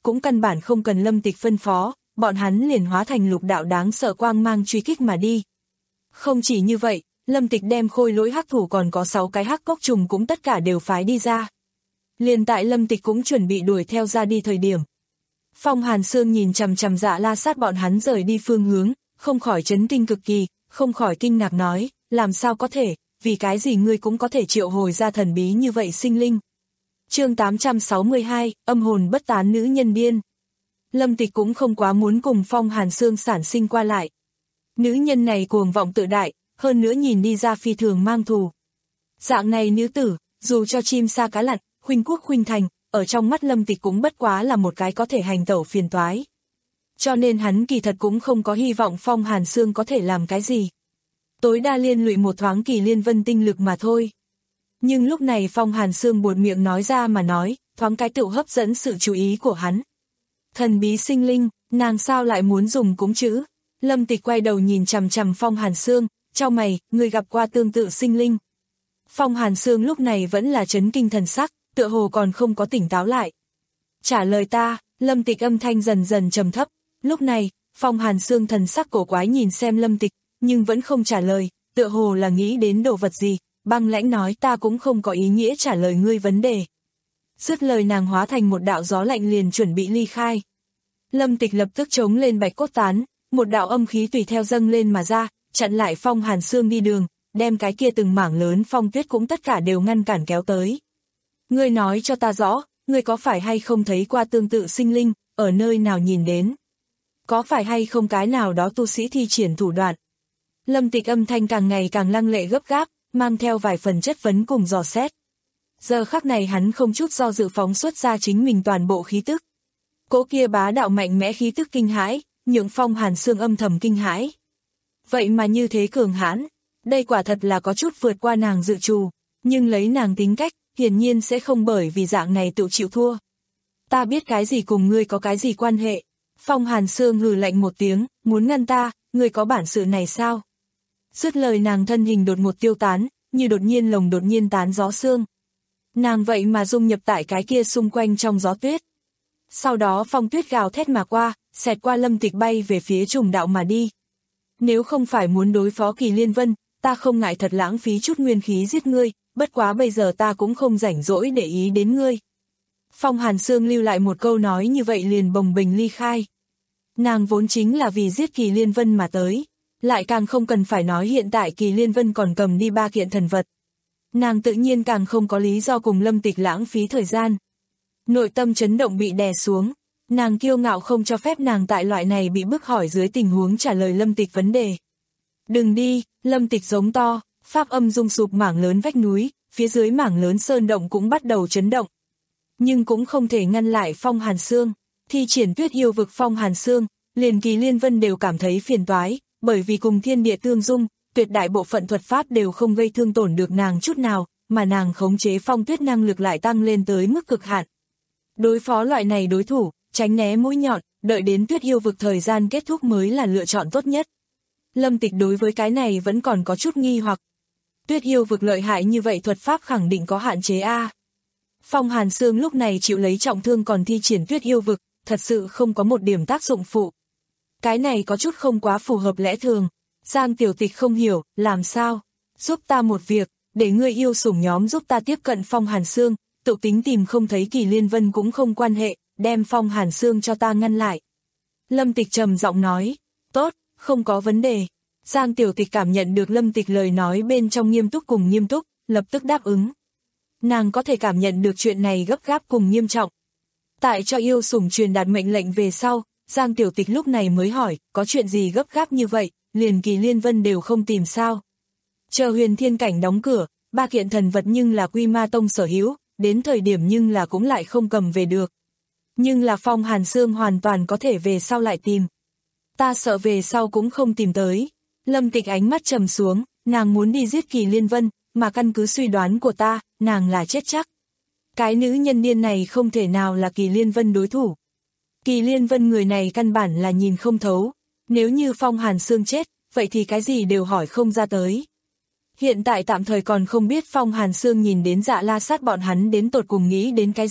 cũng căn bản không cần Lâm Tịch phân phó, bọn hắn liền hóa thành lục đạo đáng sợ quang mang truy kích mà đi. Không chỉ như vậy, Lâm Tịch đem khôi lỗi hắc thủ còn có sáu cái hắc cốc trùng cũng tất cả đều phái đi ra. Liền tại Lâm Tịch cũng chuẩn bị đuổi theo ra đi thời điểm. Phong Hàn Sương nhìn chằm chằm Dạ La Sát bọn hắn rời đi phương hướng, không khỏi chấn kinh cực kỳ, không khỏi kinh ngạc nói, làm sao có thể, vì cái gì ngươi cũng có thể triệu hồi ra thần bí như vậy sinh linh. Chương tám trăm sáu mươi hai, âm hồn bất tán nữ nhân điên. Lâm Tịch cũng không quá muốn cùng Phong Hàn Sương sản sinh qua lại. Nữ nhân này cuồng vọng tự đại, hơn nữa nhìn đi ra phi thường mang thù. Dạng này nữ tử, dù cho chim sa cá lặn, khuynh quốc khuynh thành, ở trong mắt Lâm Tịch cũng bất quá là một cái có thể hành tẩu phiền toái. Cho nên hắn kỳ thật cũng không có hy vọng Phong Hàn Sương có thể làm cái gì. Tối đa liên lụy một thoáng Kỳ Liên Vân tinh lực mà thôi. Nhưng lúc này Phong Hàn Sương buột miệng nói ra mà nói, thoáng cái tựu hấp dẫn sự chú ý của hắn. Thần bí sinh linh, nàng sao lại muốn dùng cúng chữ? Lâm Tịch quay đầu nhìn chằm chằm Phong Hàn Sương, chau mày, người gặp qua tương tự sinh linh. Phong Hàn Sương lúc này vẫn là chấn kinh thần sắc, tựa hồ còn không có tỉnh táo lại. Trả lời ta, Lâm Tịch âm thanh dần dần trầm thấp. Lúc này, Phong Hàn Sương thần sắc cổ quái nhìn xem Lâm Tịch, nhưng vẫn không trả lời, tựa hồ là nghĩ đến đồ vật gì, băng lãnh nói ta cũng không có ý nghĩa trả lời ngươi vấn đề. Dứt lời nàng hóa thành một đạo gió lạnh liền chuẩn bị ly khai. Lâm Tịch lập tức chống lên bạch cốt tán, một đạo âm khí tùy theo dâng lên mà ra, chặn lại Phong Hàn Sương đi đường, đem cái kia từng mảng lớn phong tuyết cũng tất cả đều ngăn cản kéo tới. Ngươi nói cho ta rõ, ngươi có phải hay không thấy qua tương tự sinh linh, ở nơi nào nhìn đến? Có phải hay không cái nào đó tu sĩ thi triển thủ đoạn? Lâm Tịch âm thanh càng ngày càng lăng lệ gấp gáp, mang theo vài phần chất vấn cùng dò xét. Giờ khắc này hắn không chút do dự phóng xuất ra chính mình toàn bộ khí tức. Cỗ kia bá đạo mạnh mẽ khí tức kinh hãi, nhượng Phong Hàn Sương âm thầm kinh hãi. Vậy mà như thế cường hãn, đây quả thật là có chút vượt qua nàng dự trù, nhưng lấy nàng tính cách, hiển nhiên sẽ không bởi vì dạng này tự chịu thua. Ta biết cái gì cùng ngươi có cái gì quan hệ. Phong Hàn Sương hừ lạnh một tiếng, muốn ngăn ta, ngươi có bản sự này sao? Dứt lời nàng thân hình đột một tiêu tán, như đột nhiên lồng đột nhiên tán gió sương. Nàng vậy mà dung nhập tại cái kia xung quanh trong gió tuyết. Sau đó phong tuyết gào thét mà qua, xẹt qua Lâm Tịch bay về phía trùng đạo mà đi. Nếu không phải muốn đối phó Kỳ Liên Vân, ta không ngại thật lãng phí chút nguyên khí giết ngươi, bất quá bây giờ ta cũng không rảnh rỗi để ý đến ngươi. Phong Hàn Sương lưu lại một câu nói như vậy liền bồng bềnh ly khai. Nàng vốn chính là vì giết Kỳ Liên Vân mà tới, lại càng không cần phải nói hiện tại Kỳ Liên Vân còn cầm đi ba kiện thần vật. Nàng tự nhiên càng không có lý do cùng Lâm Tịch lãng phí thời gian. Nội tâm chấn động bị đè xuống, nàng kiêu ngạo không cho phép nàng tại loại này bị bức hỏi dưới tình huống trả lời Lâm Tịch vấn đề. Đừng đi, Lâm Tịch giống to, pháp âm rung sụp mảng lớn vách núi, phía dưới mảng lớn sơn động cũng bắt đầu chấn động. Nhưng cũng không thể ngăn lại Phong Hàn Sương, thi triển tuyết yêu vực Phong Hàn Sương, liền Kỳ Liên Vân đều cảm thấy phiền toái, bởi vì cùng thiên địa tương dung, tuyệt đại bộ phận thuật pháp đều không gây thương tổn được nàng chút nào, mà nàng khống chế phong tuyết năng lực lại tăng lên tới mức cực hạn. Đối phó loại này đối thủ, tránh né mũi nhọn, đợi đến tuyết yêu vực thời gian kết thúc mới là lựa chọn tốt nhất. Lâm Tịch đối với cái này vẫn còn có chút nghi hoặc. Tuyết yêu vực lợi hại như vậy thuật pháp khẳng định có hạn chế a. Phong Hàn Sương lúc này chịu lấy trọng thương còn thi triển tuyết yêu vực, thật sự không có một điểm tác dụng phụ. Cái này có chút không quá phù hợp lẽ thường. Giang Tiểu Tịch không hiểu, làm sao? Giúp ta một việc, để ngươi yêu sủng nhóm giúp ta tiếp cận Phong Hàn Sương, tự tính tìm không thấy Kỳ Liên Vân cũng không quan hệ, đem Phong Hàn Sương cho ta ngăn lại. Lâm Tịch trầm giọng nói, tốt, không có vấn đề. Giang Tiểu Tịch cảm nhận được Lâm Tịch lời nói bên trong nghiêm túc cùng nghiêm túc, lập tức đáp ứng. Nàng có thể cảm nhận được chuyện này gấp gáp cùng nghiêm trọng. Tại cho yêu sủng truyền đạt mệnh lệnh về sau, Giang Tiểu Tịch lúc này mới hỏi, có chuyện gì gấp gáp như vậy, liền Kỳ Liên Vân đều không tìm sao. Chờ Huyền Thiên Cảnh đóng cửa, ba kiện thần vật nhưng là Quy Ma Tông sở hữu, đến thời điểm nhưng là cũng lại không cầm về được. Nhưng là Phong Hàn Sương hoàn toàn có thể về sau lại tìm. Ta sợ về sau cũng không tìm tới. Lâm Tịch ánh mắt trầm xuống, nàng muốn đi giết Kỳ Liên Vân, mà căn cứ suy đoán của ta, nàng là chết chắc. Cái nữ nhân điên này không thể nào là Kỳ Liên Vân đối thủ. Kỳ Liên Vân người này căn bản là nhìn không thấu. Nếu như Phong Hàn Sương chết, vậy thì cái gì đều hỏi không ra tới. Hiện tại tạm thời còn không biết Phong Hàn Sương nhìn đến Dạ La Sát bọn hắn đến tột cùng nghĩ đến cái gì,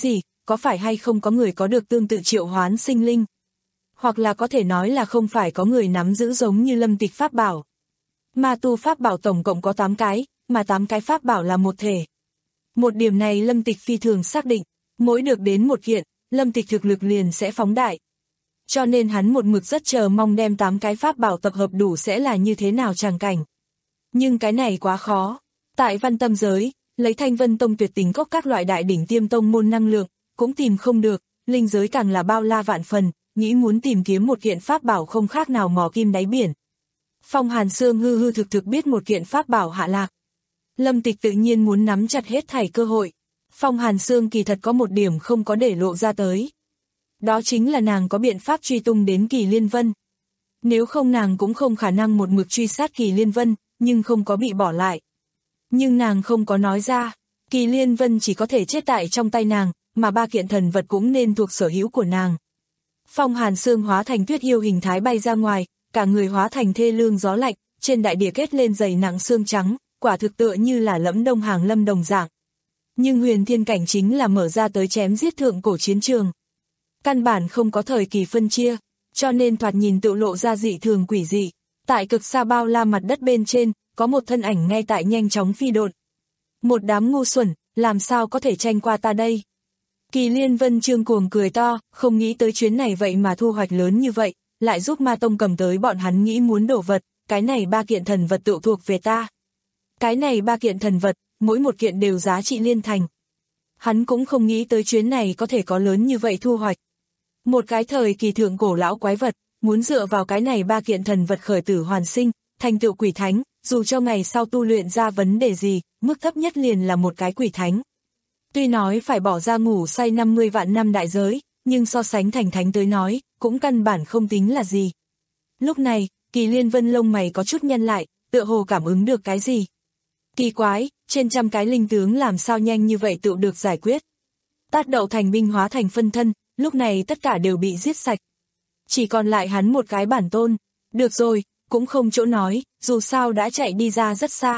có phải hay không có người có được tương tự triệu hoán sinh linh? Hoặc là có thể nói là không phải có người nắm giữ giống như Lâm Tịch pháp bảo. Ma tu pháp bảo tổng cộng có tám cái, mà tám cái pháp bảo là một thể. Một điểm này Lâm Tịch phi thường xác định, mỗi được đến một kiện, Lâm Tịch thực lực liền sẽ phóng đại. Cho nên hắn một mực rất chờ mong đem tám cái pháp bảo tập hợp đủ sẽ là như thế nào tràng cảnh. Nhưng cái này quá khó. Tại văn tâm giới, lấy Thanh Vân Tông tuyệt tình cốc các loại đại đỉnh tiêm tông môn năng lượng, cũng tìm không được, linh giới càng là bao la vạn phần, nghĩ muốn tìm kiếm một kiện pháp bảo không khác nào mò kim đáy biển. Phong Hàn Sương hư hư thực thực biết một kiện pháp bảo hạ lạc. Lâm Tịch tự nhiên muốn nắm chặt hết thảy cơ hội. Phong Hàn Sương kỳ thật có một điểm không có để lộ ra tới. Đó chính là nàng có biện pháp truy tung đến Kỳ Liên Vân. Nếu không nàng cũng không khả năng một mực truy sát Kỳ Liên Vân, nhưng không có bị bỏ lại. Nhưng nàng không có nói ra, Kỳ Liên Vân chỉ có thể chết tại trong tay nàng, mà ba kiện thần vật cũng nên thuộc sở hữu của nàng. Phong Hàn Sương hóa thành tuyết yêu hình thái bay ra ngoài, cả người hóa thành thê lương gió lạnh, trên đại địa kết lên dày nặng xương trắng, quả thực tựa như là lẫm đông hàng lâm đồng dạng. Nhưng huyền thiên cảnh chính là mở ra tới chém giết thượng cổ chiến trường. Căn bản không có thời kỳ phân chia, cho nên thoạt nhìn tự lộ ra dị thường quỷ dị. Tại cực xa bao la mặt đất bên trên, có một thân ảnh ngay tại nhanh chóng phi độn. Một đám ngu xuẩn, làm sao có thể tranh qua ta đây? Kỳ Liên Vân trương cuồng cười to, không nghĩ tới chuyến này vậy mà thu hoạch lớn như vậy, lại giúp Ma Tông cầm tới bọn hắn nghĩ muốn đổ vật, cái này ba kiện thần vật tự thuộc về ta. Cái này ba kiện thần vật, mỗi một kiện đều giá trị liên thành. Hắn cũng không nghĩ tới chuyến này có thể có lớn như vậy thu hoạch. Một cái thời kỳ thượng cổ lão quái vật, muốn dựa vào cái này ba kiện thần vật khởi tử hoàn sinh, thành tựu quỷ thánh, dù cho ngày sau tu luyện ra vấn đề gì, mức thấp nhất liền là một cái quỷ thánh. Tuy nói phải bỏ ra ngủ say năm mươi vạn năm đại giới, nhưng so sánh thành thánh tới nói, cũng căn bản không tính là gì. Lúc này, Kỳ Liên Vân lông mày có chút nhăn lại, tựa hồ cảm ứng được cái gì. Kỳ quái, trên trăm cái linh tướng làm sao nhanh như vậy tự được giải quyết. Tát đậu thành binh hóa thành phân thân, lúc này tất cả đều bị giết sạch. Chỉ còn lại hắn một cái bản tôn. Được rồi, cũng không chỗ nói, dù sao đã chạy đi ra rất xa.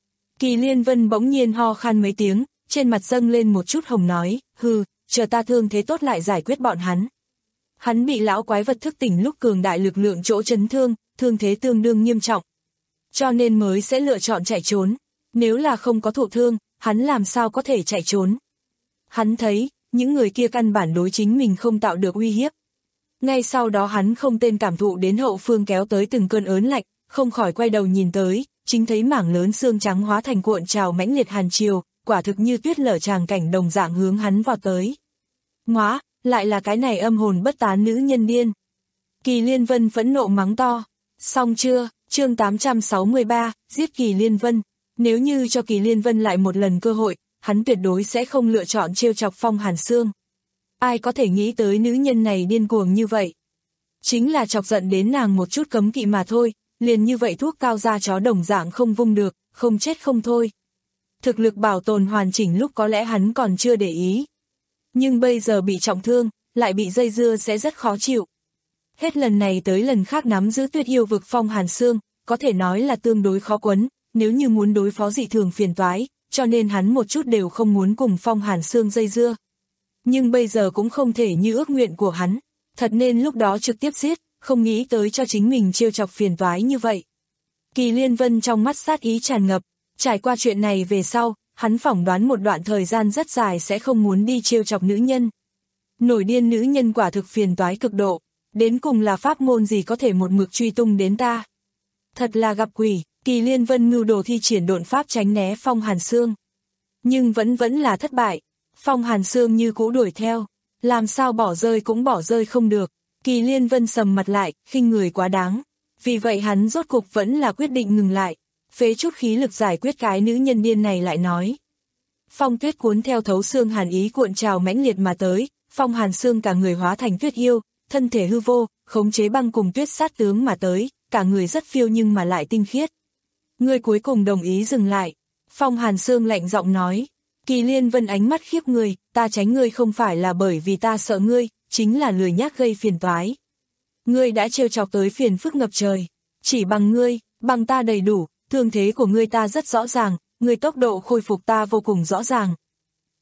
Kỳ Liên Vân bỗng nhiên ho khan mấy tiếng, trên mặt dâng lên một chút hồng nói, hừ, chờ ta thương thế tốt lại giải quyết bọn hắn. Hắn bị lão quái vật thức tỉnh lúc cường đại lực lượng chỗ chấn thương, thương thế tương đương nghiêm trọng. Cho nên mới sẽ lựa chọn chạy trốn. Nếu là không có thụ thương, hắn làm sao có thể chạy trốn. Hắn thấy, những người kia căn bản đối chính mình không tạo được uy hiếp. Ngay sau đó hắn không tên cảm thụ đến hậu phương kéo tới từng cơn ớn lạnh, không khỏi quay đầu nhìn tới, chính thấy mảng lớn xương trắng hóa thành cuộn trào mãnh liệt hàn triều, quả thực như tuyết lở tràng cảnh đồng dạng hướng hắn vào tới. Ngoá, lại là cái này âm hồn bất tán nữ nhân điên. Kỳ Liên Vân phẫn nộ mắng to. Xong chưa, chương tám trăm sáu mươi ba, giết Kỳ Liên Vân. Nếu như cho Kỳ Liên Vân lại một lần cơ hội, hắn tuyệt đối sẽ không lựa chọn trêu chọc Phong Hàn Sương. Ai có thể nghĩ tới nữ nhân này điên cuồng như vậy? Chính là chọc giận đến nàng một chút cấm kỵ mà thôi, liền như vậy thuốc cao da chó đồng dạng không vung được, không chết không thôi. Thực lực bảo tồn hoàn chỉnh lúc có lẽ hắn còn chưa để ý. Nhưng bây giờ bị trọng thương, lại bị dây dưa sẽ rất khó chịu. Hết lần này tới lần khác nắm giữ tuyết yêu vực Phong Hàn Sương, có thể nói là tương đối khó quấn, nếu như muốn đối phó dị thường phiền toái, cho nên hắn một chút đều không muốn cùng Phong Hàn Sương dây dưa. Nhưng bây giờ cũng không thể như ước nguyện của hắn, thật nên lúc đó trực tiếp giết, không nghĩ tới cho chính mình trêu chọc phiền toái như vậy. Kỳ Liên Vân trong mắt sát ý tràn ngập, trải qua chuyện này về sau, hắn phỏng đoán một đoạn thời gian rất dài sẽ không muốn đi trêu chọc nữ nhân. Nổi điên nữ nhân quả thực phiền toái cực độ, đến cùng là pháp môn gì có thể một mực truy tung đến ta. Thật là gặp quỷ, Kỳ Liên Vân mưu đồ thi triển độn pháp tránh né Phong Hàn Sương. Nhưng vẫn vẫn là thất bại, Phong Hàn Sương như cũ đuổi theo, làm sao bỏ rơi cũng bỏ rơi không được. Kỳ Liên Vân sầm mặt lại, khinh người quá đáng. Vì vậy hắn rốt cục vẫn là quyết định ngừng lại, phế chút khí lực giải quyết cái nữ nhân điên này lại nói. Phong tuyết cuốn theo thấu xương hàn ý cuộn trào mãnh liệt mà tới, Phong Hàn Sương cả người hóa thành tuyết yêu, thân thể hư vô, khống chế băng cùng tuyết sát tướng mà tới, cả người rất phiêu nhưng mà lại tinh khiết. Ngươi cuối cùng đồng ý dừng lại. Phong Hàn Sương lạnh giọng nói. Kỳ Liên Vân ánh mắt khiếp người, ta tránh ngươi không phải là bởi vì ta sợ ngươi, chính là lười nhác gây phiền toái. Ngươi đã trêu chọc tới phiền phức ngập trời, chỉ bằng ngươi, bằng ta đầy đủ, thương thế của ngươi ta rất rõ ràng, ngươi tốc độ khôi phục ta vô cùng rõ ràng.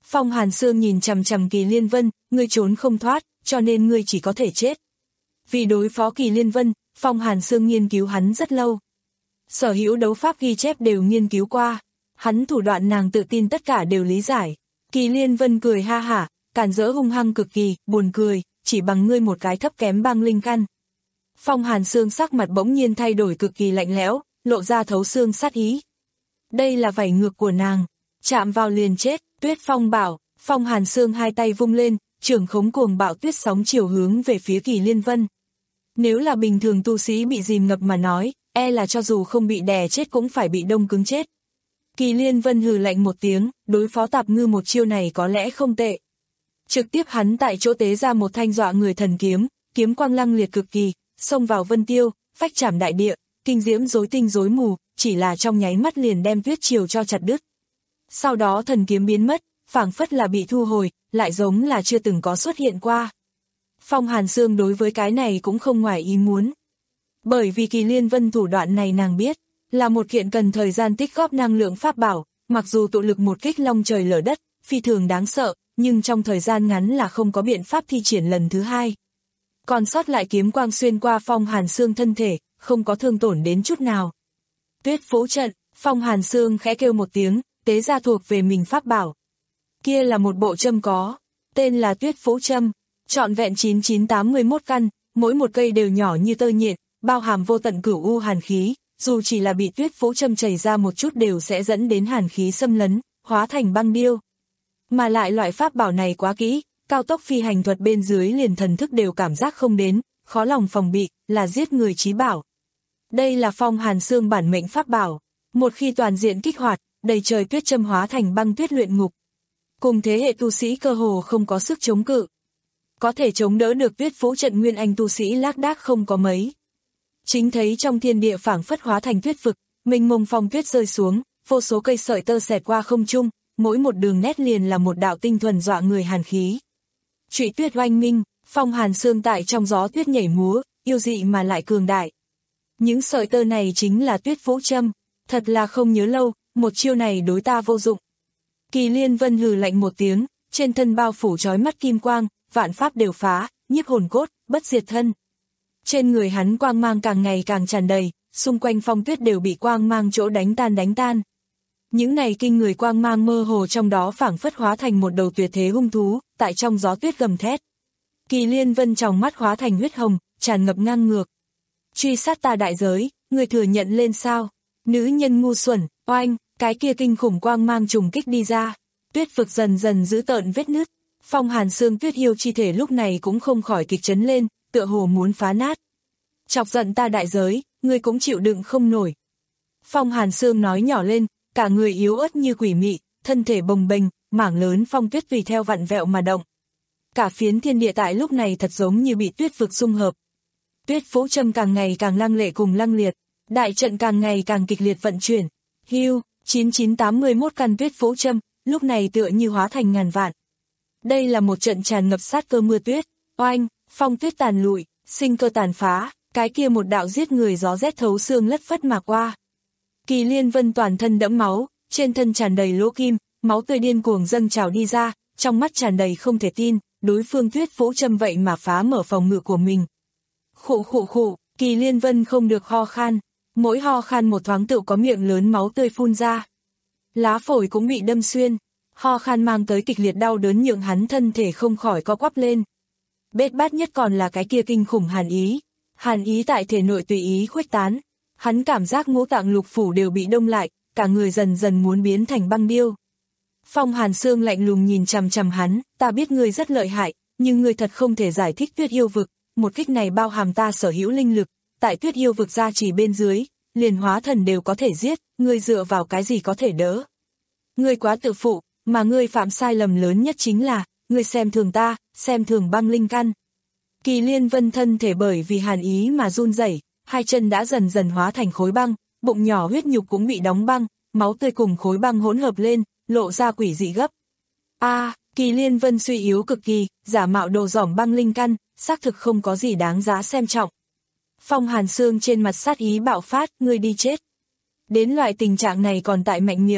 Phong Hàn Sương nhìn chằm chằm Kỳ Liên Vân, ngươi trốn không thoát, cho nên ngươi chỉ có thể chết. Vì đối phó Kỳ Liên Vân, Phong Hàn Sương nghiên cứu hắn rất lâu. Sở hữu đấu pháp ghi chép đều nghiên cứu qua, hắn thủ đoạn nàng tự tin tất cả đều lý giải. Kỳ Liên Vân cười ha hả, càn rỡ hung hăng cực kỳ, buồn cười, chỉ bằng ngươi một cái thấp kém băng linh căn. Phong Hàn Sương sắc mặt bỗng nhiên thay đổi cực kỳ lạnh lẽo, lộ ra thấu xương sát ý. Đây là vảy ngược của nàng, chạm vào liền chết. Tuyết Phong bảo, Phong Hàn Sương hai tay vung lên, trưởng khống cuồng bạo tuyết sóng chiều hướng về phía Kỳ Liên Vân. Nếu là bình thường tu sĩ bị dìm ngập mà nói, e là cho dù không bị đè chết cũng phải bị đông cứng chết. Kỳ Liên Vân hừ lạnh một tiếng, đối phó Tạp Ngư một chiêu này có lẽ không tệ. Trực tiếp hắn tại chỗ tế ra một thanh dọa người thần kiếm, kiếm quang lăng liệt cực kỳ, xông vào vân tiêu, phách chảm đại địa, kinh diễm rối tinh rối mù, chỉ là trong nháy mắt liền đem tuyết chiều cho chặt đứt. Sau đó thần kiếm biến mất, phảng phất là bị thu hồi, lại giống là chưa từng có xuất hiện qua. Phong Hàn Sương đối với cái này cũng không ngoài ý muốn. Bởi vì Kỳ Liên Vân thủ đoạn này nàng biết, là một kiện cần thời gian tích góp năng lượng pháp bảo, mặc dù tụ lực một kích long trời lở đất, phi thường đáng sợ, nhưng trong thời gian ngắn là không có biện pháp thi triển lần thứ hai. Còn sót lại kiếm quang xuyên qua Phong Hàn Sương thân thể, không có thương tổn đến chút nào. Tuyết Phú trận, Phong Hàn Sương khẽ kêu một tiếng, tế ra thuộc về mình pháp bảo. Kia là một bộ châm có, tên là Tuyết Phú châm, trọn vẹn chín chín tám mươi mốt căn, mỗi một cây đều nhỏ như tơ nhện, bao hàm vô tận cửu u hàn khí, dù chỉ là bị Tuyết Phú châm chảy ra một chút đều sẽ dẫn đến hàn khí xâm lấn, hóa thành băng điêu. Mà lại loại pháp bảo này quá kỹ, cao tốc phi hành thuật bên dưới liền thần thức đều cảm giác không đến, khó lòng phòng bị, là giết người chí bảo. Đây là Phong Hàn Sương bản mệnh pháp bảo, một khi toàn diện kích hoạt, đầy trời tuyết châm hóa thành băng tuyết luyện ngục. Cùng thế hệ tu sĩ cơ hồ không có sức chống cự. Có thể chống đỡ được Tuyết Phú trận nguyên anh tu sĩ lác đác không có mấy. Chính thấy trong thiên địa phảng phất hóa thành tuyết vực, mênh mông phong tuyết rơi xuống, vô số cây sợi tơ xẹt qua không trung, mỗi một đường nét liền là một đạo tinh thuần dọa người hàn khí. Trụy tuyết oanh minh, Phong Hàn Sương tại trong gió tuyết nhảy múa, yêu dị mà lại cường đại. Những sợi tơ này chính là Tuyết Phú châm, thật là không nhớ lâu, một chiêu này đối ta vô dụng. Kỳ Liên Vân hừ lạnh một tiếng, trên thân bao phủ chói mắt kim quang, vạn pháp đều phá, nhiếp hồn cốt, bất diệt thân. Trên người hắn quang mang càng ngày càng tràn đầy, xung quanh phong tuyết đều bị quang mang chỗ đánh tan đánh tan. Những này kinh người quang mang mơ hồ trong đó phảng phất hóa thành một đầu tuyệt thế hung thú, tại trong gió tuyết gầm thét. Kỳ Liên Vân trong mắt hóa thành huyết hồng, tràn ngập ngang ngược. Truy sát ta đại giới, người thừa nhận lên sao? Nữ nhân ngu xuẩn, oanh, cái kia kinh khủng quang mang trùng kích đi ra. Tuyết vực dần dần giữ tợn vết nứt. Phong Hàn Sương tuyết yêu chi thể lúc này cũng không khỏi kịch chấn lên, tựa hồ muốn phá nát. Chọc giận ta đại giới, ngươi cũng chịu đựng không nổi. Phong Hàn Sương nói nhỏ lên, cả người yếu ớt như quỷ mị, thân thể bồng bềnh, mảng lớn phong tuyết tùy theo vặn vẹo mà động. Cả phiến thiên địa tại lúc này thật giống như bị tuyết vực xung hợp. Tuyết Phú châm càng ngày càng lăng lệ cùng lăng liệt, đại trận càng ngày càng kịch liệt vận chuyển. Hưu, chín chín tám mươi mốt căn Tuyết Phú châm, lúc này tựa như hóa thành ngàn vạn. Đây là một trận tràn ngập sát cơ mưa tuyết, oanh, phong tuyết tàn lụi, sinh cơ tàn phá, cái kia một đạo giết người gió rét thấu xương lất phất mà qua. Kỳ Liên Vân toàn thân đẫm máu, trên thân tràn đầy lỗ kim, máu tươi điên cuồng dâng trào đi ra, trong mắt tràn đầy không thể tin, đối phương Tuyết Phú châm vậy mà phá mở phòng ngự của mình. Khụ khụ khụ, Kỳ Liên Vân không được ho khan, mỗi ho khan một thoáng tự có miệng lớn máu tươi phun ra. Lá phổi cũng bị đâm xuyên, ho khan mang tới kịch liệt đau đớn nhượng hắn thân thể không khỏi co quắp lên. Bết bát nhất còn là cái kia kinh khủng hàn ý, hàn ý tại thể nội tùy ý khuếch tán, hắn cảm giác ngũ tạng lục phủ đều bị đông lại, cả người dần dần muốn biến thành băng điêu. Phong Hàn Sương lạnh lùng nhìn chằm chằm hắn, ta biết ngươi rất lợi hại, nhưng ngươi thật không thể giải thích tuyết yêu vực, một kích này bao hàm ta sở hữu linh lực, tại tuyết yêu vực gia trì bên dưới, liền hóa thần đều có thể giết, ngươi dựa vào cái gì có thể đỡ. Ngươi quá tự phụ, mà ngươi phạm sai lầm lớn nhất chính là, ngươi xem thường ta, xem thường băng linh căn. Kỳ Liên Vân thân thể bởi vì hàn ý mà run rẩy, hai chân đã dần dần hóa thành khối băng, bụng nhỏ huyết nhục cũng bị đóng băng, máu tươi cùng khối băng hỗn hợp lên, lộ ra quỷ dị gấp. A, à, Kỳ Liên Vân suy yếu cực kỳ, giả mạo đồ dỏm băng linh căn, xác thực không có gì đáng giá xem trọng. Phong Hàn Sương trên mặt sát ý bạo phát, ngươi đi chết. Đến loại tình trạng này còn tại mạnh miệng.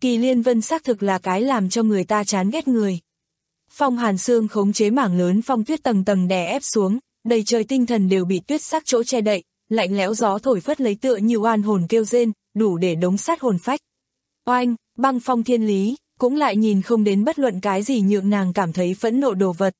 Kỳ Liên Vân xác thực là cái làm cho người ta chán ghét người. Phong Hàn Sương khống chế mảng lớn phong tuyết tầng tầng đè ép xuống, đầy trời tinh thần đều bị tuyết sắc chỗ che đậy, lạnh lẽo gió thổi phất lấy tựa như oan hồn kêu rên, đủ để đống sát hồn phách. Oanh, băng phong thiên lý, cũng lại nhìn không đến bất luận cái gì nhượng nàng cảm thấy phẫn nộ đồ vật.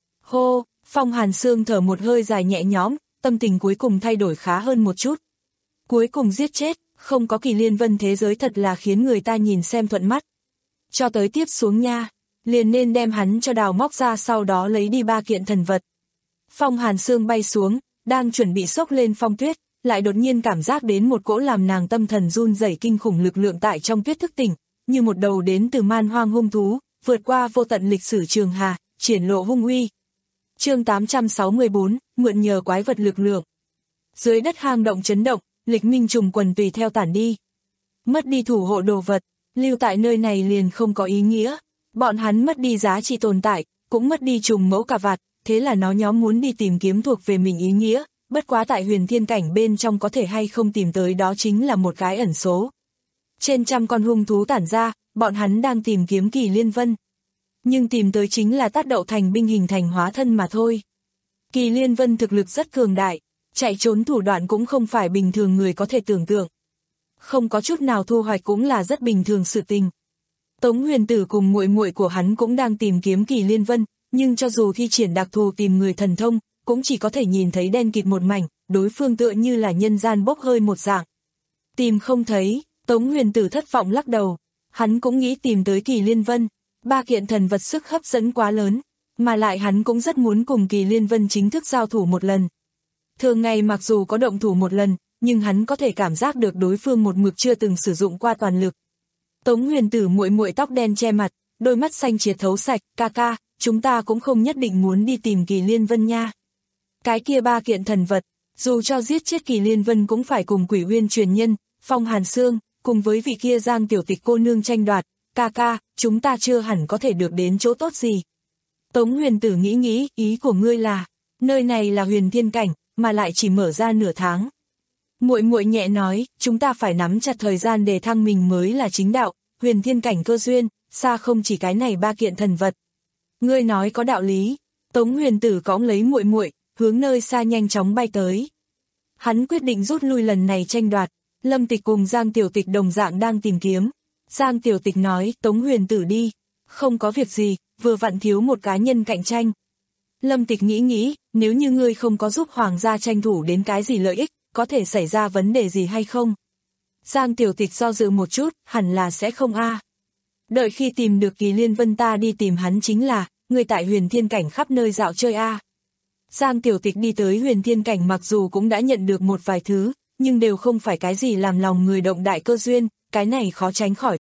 Hô, Phong Hàn Sương thở một hơi dài nhẹ nhõm, tâm tình cuối cùng thay đổi khá hơn một chút. Cuối cùng giết chết, không có Kỳ Liên Vân thế giới thật là khiến người ta nhìn xem thuận mắt. Cho tới tiếp xuống nha, liền nên đem hắn cho đào móc ra, sau đó lấy đi ba kiện thần vật. Phong Hàn Sương bay xuống, đang chuẩn bị xốc lên phong tuyết, lại đột nhiên cảm giác đến một cỗ làm nàng tâm thần run rẩy kinh khủng lực lượng tại trong tuyết thức tỉnh, như một đầu đến từ man hoang hung thú, vượt qua vô tận lịch sử trường hà, triển lộ hung uy. Chương tám trăm sáu mươi bốn, mượn nhờ quái vật lực lượng. Dưới đất hang động chấn động, Lịch Minh trùng quần tùy theo tản đi. Mất đi thủ hộ đồ vật, lưu tại nơi này liền không có ý nghĩa. Bọn hắn mất đi giá trị tồn tại, cũng mất đi trùng mẫu cà vạt, thế là nó nhóm muốn đi tìm kiếm thuộc về mình ý nghĩa, bất quá tại huyền thiên cảnh bên trong có thể hay không tìm tới đó chính là một cái ẩn số. Trên trăm con hung thú tản ra, bọn hắn đang tìm kiếm Kỳ Liên Vân. Nhưng tìm tới chính là Tát Đậu Thành binh hình thành hóa thân mà thôi. Kỳ Liên Vân thực lực rất cường đại, chạy trốn thủ đoạn cũng không phải bình thường người có thể tưởng tượng. Không có chút nào thu hoạch cũng là rất bình thường sự tình. Tống Huyền Tử cùng muội muội của hắn cũng đang tìm kiếm Kỳ Liên Vân, nhưng cho dù thi triển đặc thù tìm người thần thông, cũng chỉ có thể nhìn thấy đen kịt một mảnh, đối phương tựa như là nhân gian bốc hơi một dạng. Tìm không thấy, Tống Huyền Tử thất vọng lắc đầu, hắn cũng nghĩ tìm tới Kỳ Liên Vân, ba kiện thần vật sức hấp dẫn quá lớn, mà lại hắn cũng rất muốn cùng Kỳ Liên Vân chính thức giao thủ một lần. Thường ngày mặc dù có động thủ một lần, nhưng hắn có thể cảm giác được đối phương một mực chưa từng sử dụng qua toàn lực. Tống Huyền Tử muội muội tóc đen che mặt, đôi mắt xanh triệt thấu sạch, ca ca, chúng ta cũng không nhất định muốn đi tìm Kỳ Liên Vân nha. Cái kia ba kiện thần vật, dù cho giết chết Kỳ Liên Vân cũng phải cùng Quỷ Uyên truyền nhân, Phong Hàn Sương, cùng với vị kia Giang tiểu tịch cô nương tranh đoạt, ca ca, chúng ta chưa hẳn có thể được đến chỗ tốt gì. Tống Huyền Tử nghĩ nghĩ, ý của ngươi là, nơi này là huyền thiên cảnh, mà lại chỉ mở ra nửa tháng. Muội muội nhẹ nói, chúng ta phải nắm chặt thời gian để thăng mình mới là chính đạo, huyền thiên cảnh cơ duyên, xa không chỉ cái này ba kiện thần vật. Ngươi nói có đạo lý. Tống Huyền Tử cõng lấy muội muội, hướng nơi xa nhanh chóng bay tới. Hắn quyết định rút lui lần này tranh đoạt, Lâm Tịch cùng Giang Tiểu Tịch đồng dạng đang tìm kiếm. Giang Tiểu Tịch nói, Tống Huyền Tử đi, không có việc gì, vừa vặn thiếu một cá nhân cạnh tranh. Lâm Tịch nghĩ nghĩ, nếu như ngươi không có giúp Hoàng gia tranh thủ đến cái gì lợi ích, có thể xảy ra vấn đề gì hay không? Giang Tiểu Tịch do dự một chút, hẳn là sẽ không a. Đợi khi tìm được Kỳ Liên Vân ta đi tìm hắn chính là, người tại huyền thiên cảnh khắp nơi dạo chơi a. Giang Tiểu Tịch đi tới huyền thiên cảnh mặc dù cũng đã nhận được một vài thứ, nhưng đều không phải cái gì làm lòng người động đại cơ duyên, cái này khó tránh khỏi.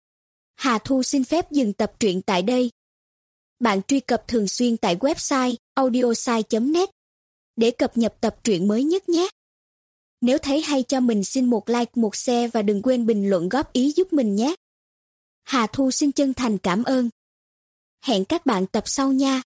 Hà Thu xin phép dừng tập truyện tại đây. Bạn truy cập thường xuyên tại website audiosai chấm net để cập nhật tập truyện mới nhất nhé. Nếu thấy hay cho mình xin một like, một share và đừng quên bình luận góp ý giúp mình nhé. Hà Thu xin chân thành cảm ơn. Hẹn các bạn tập sau nha.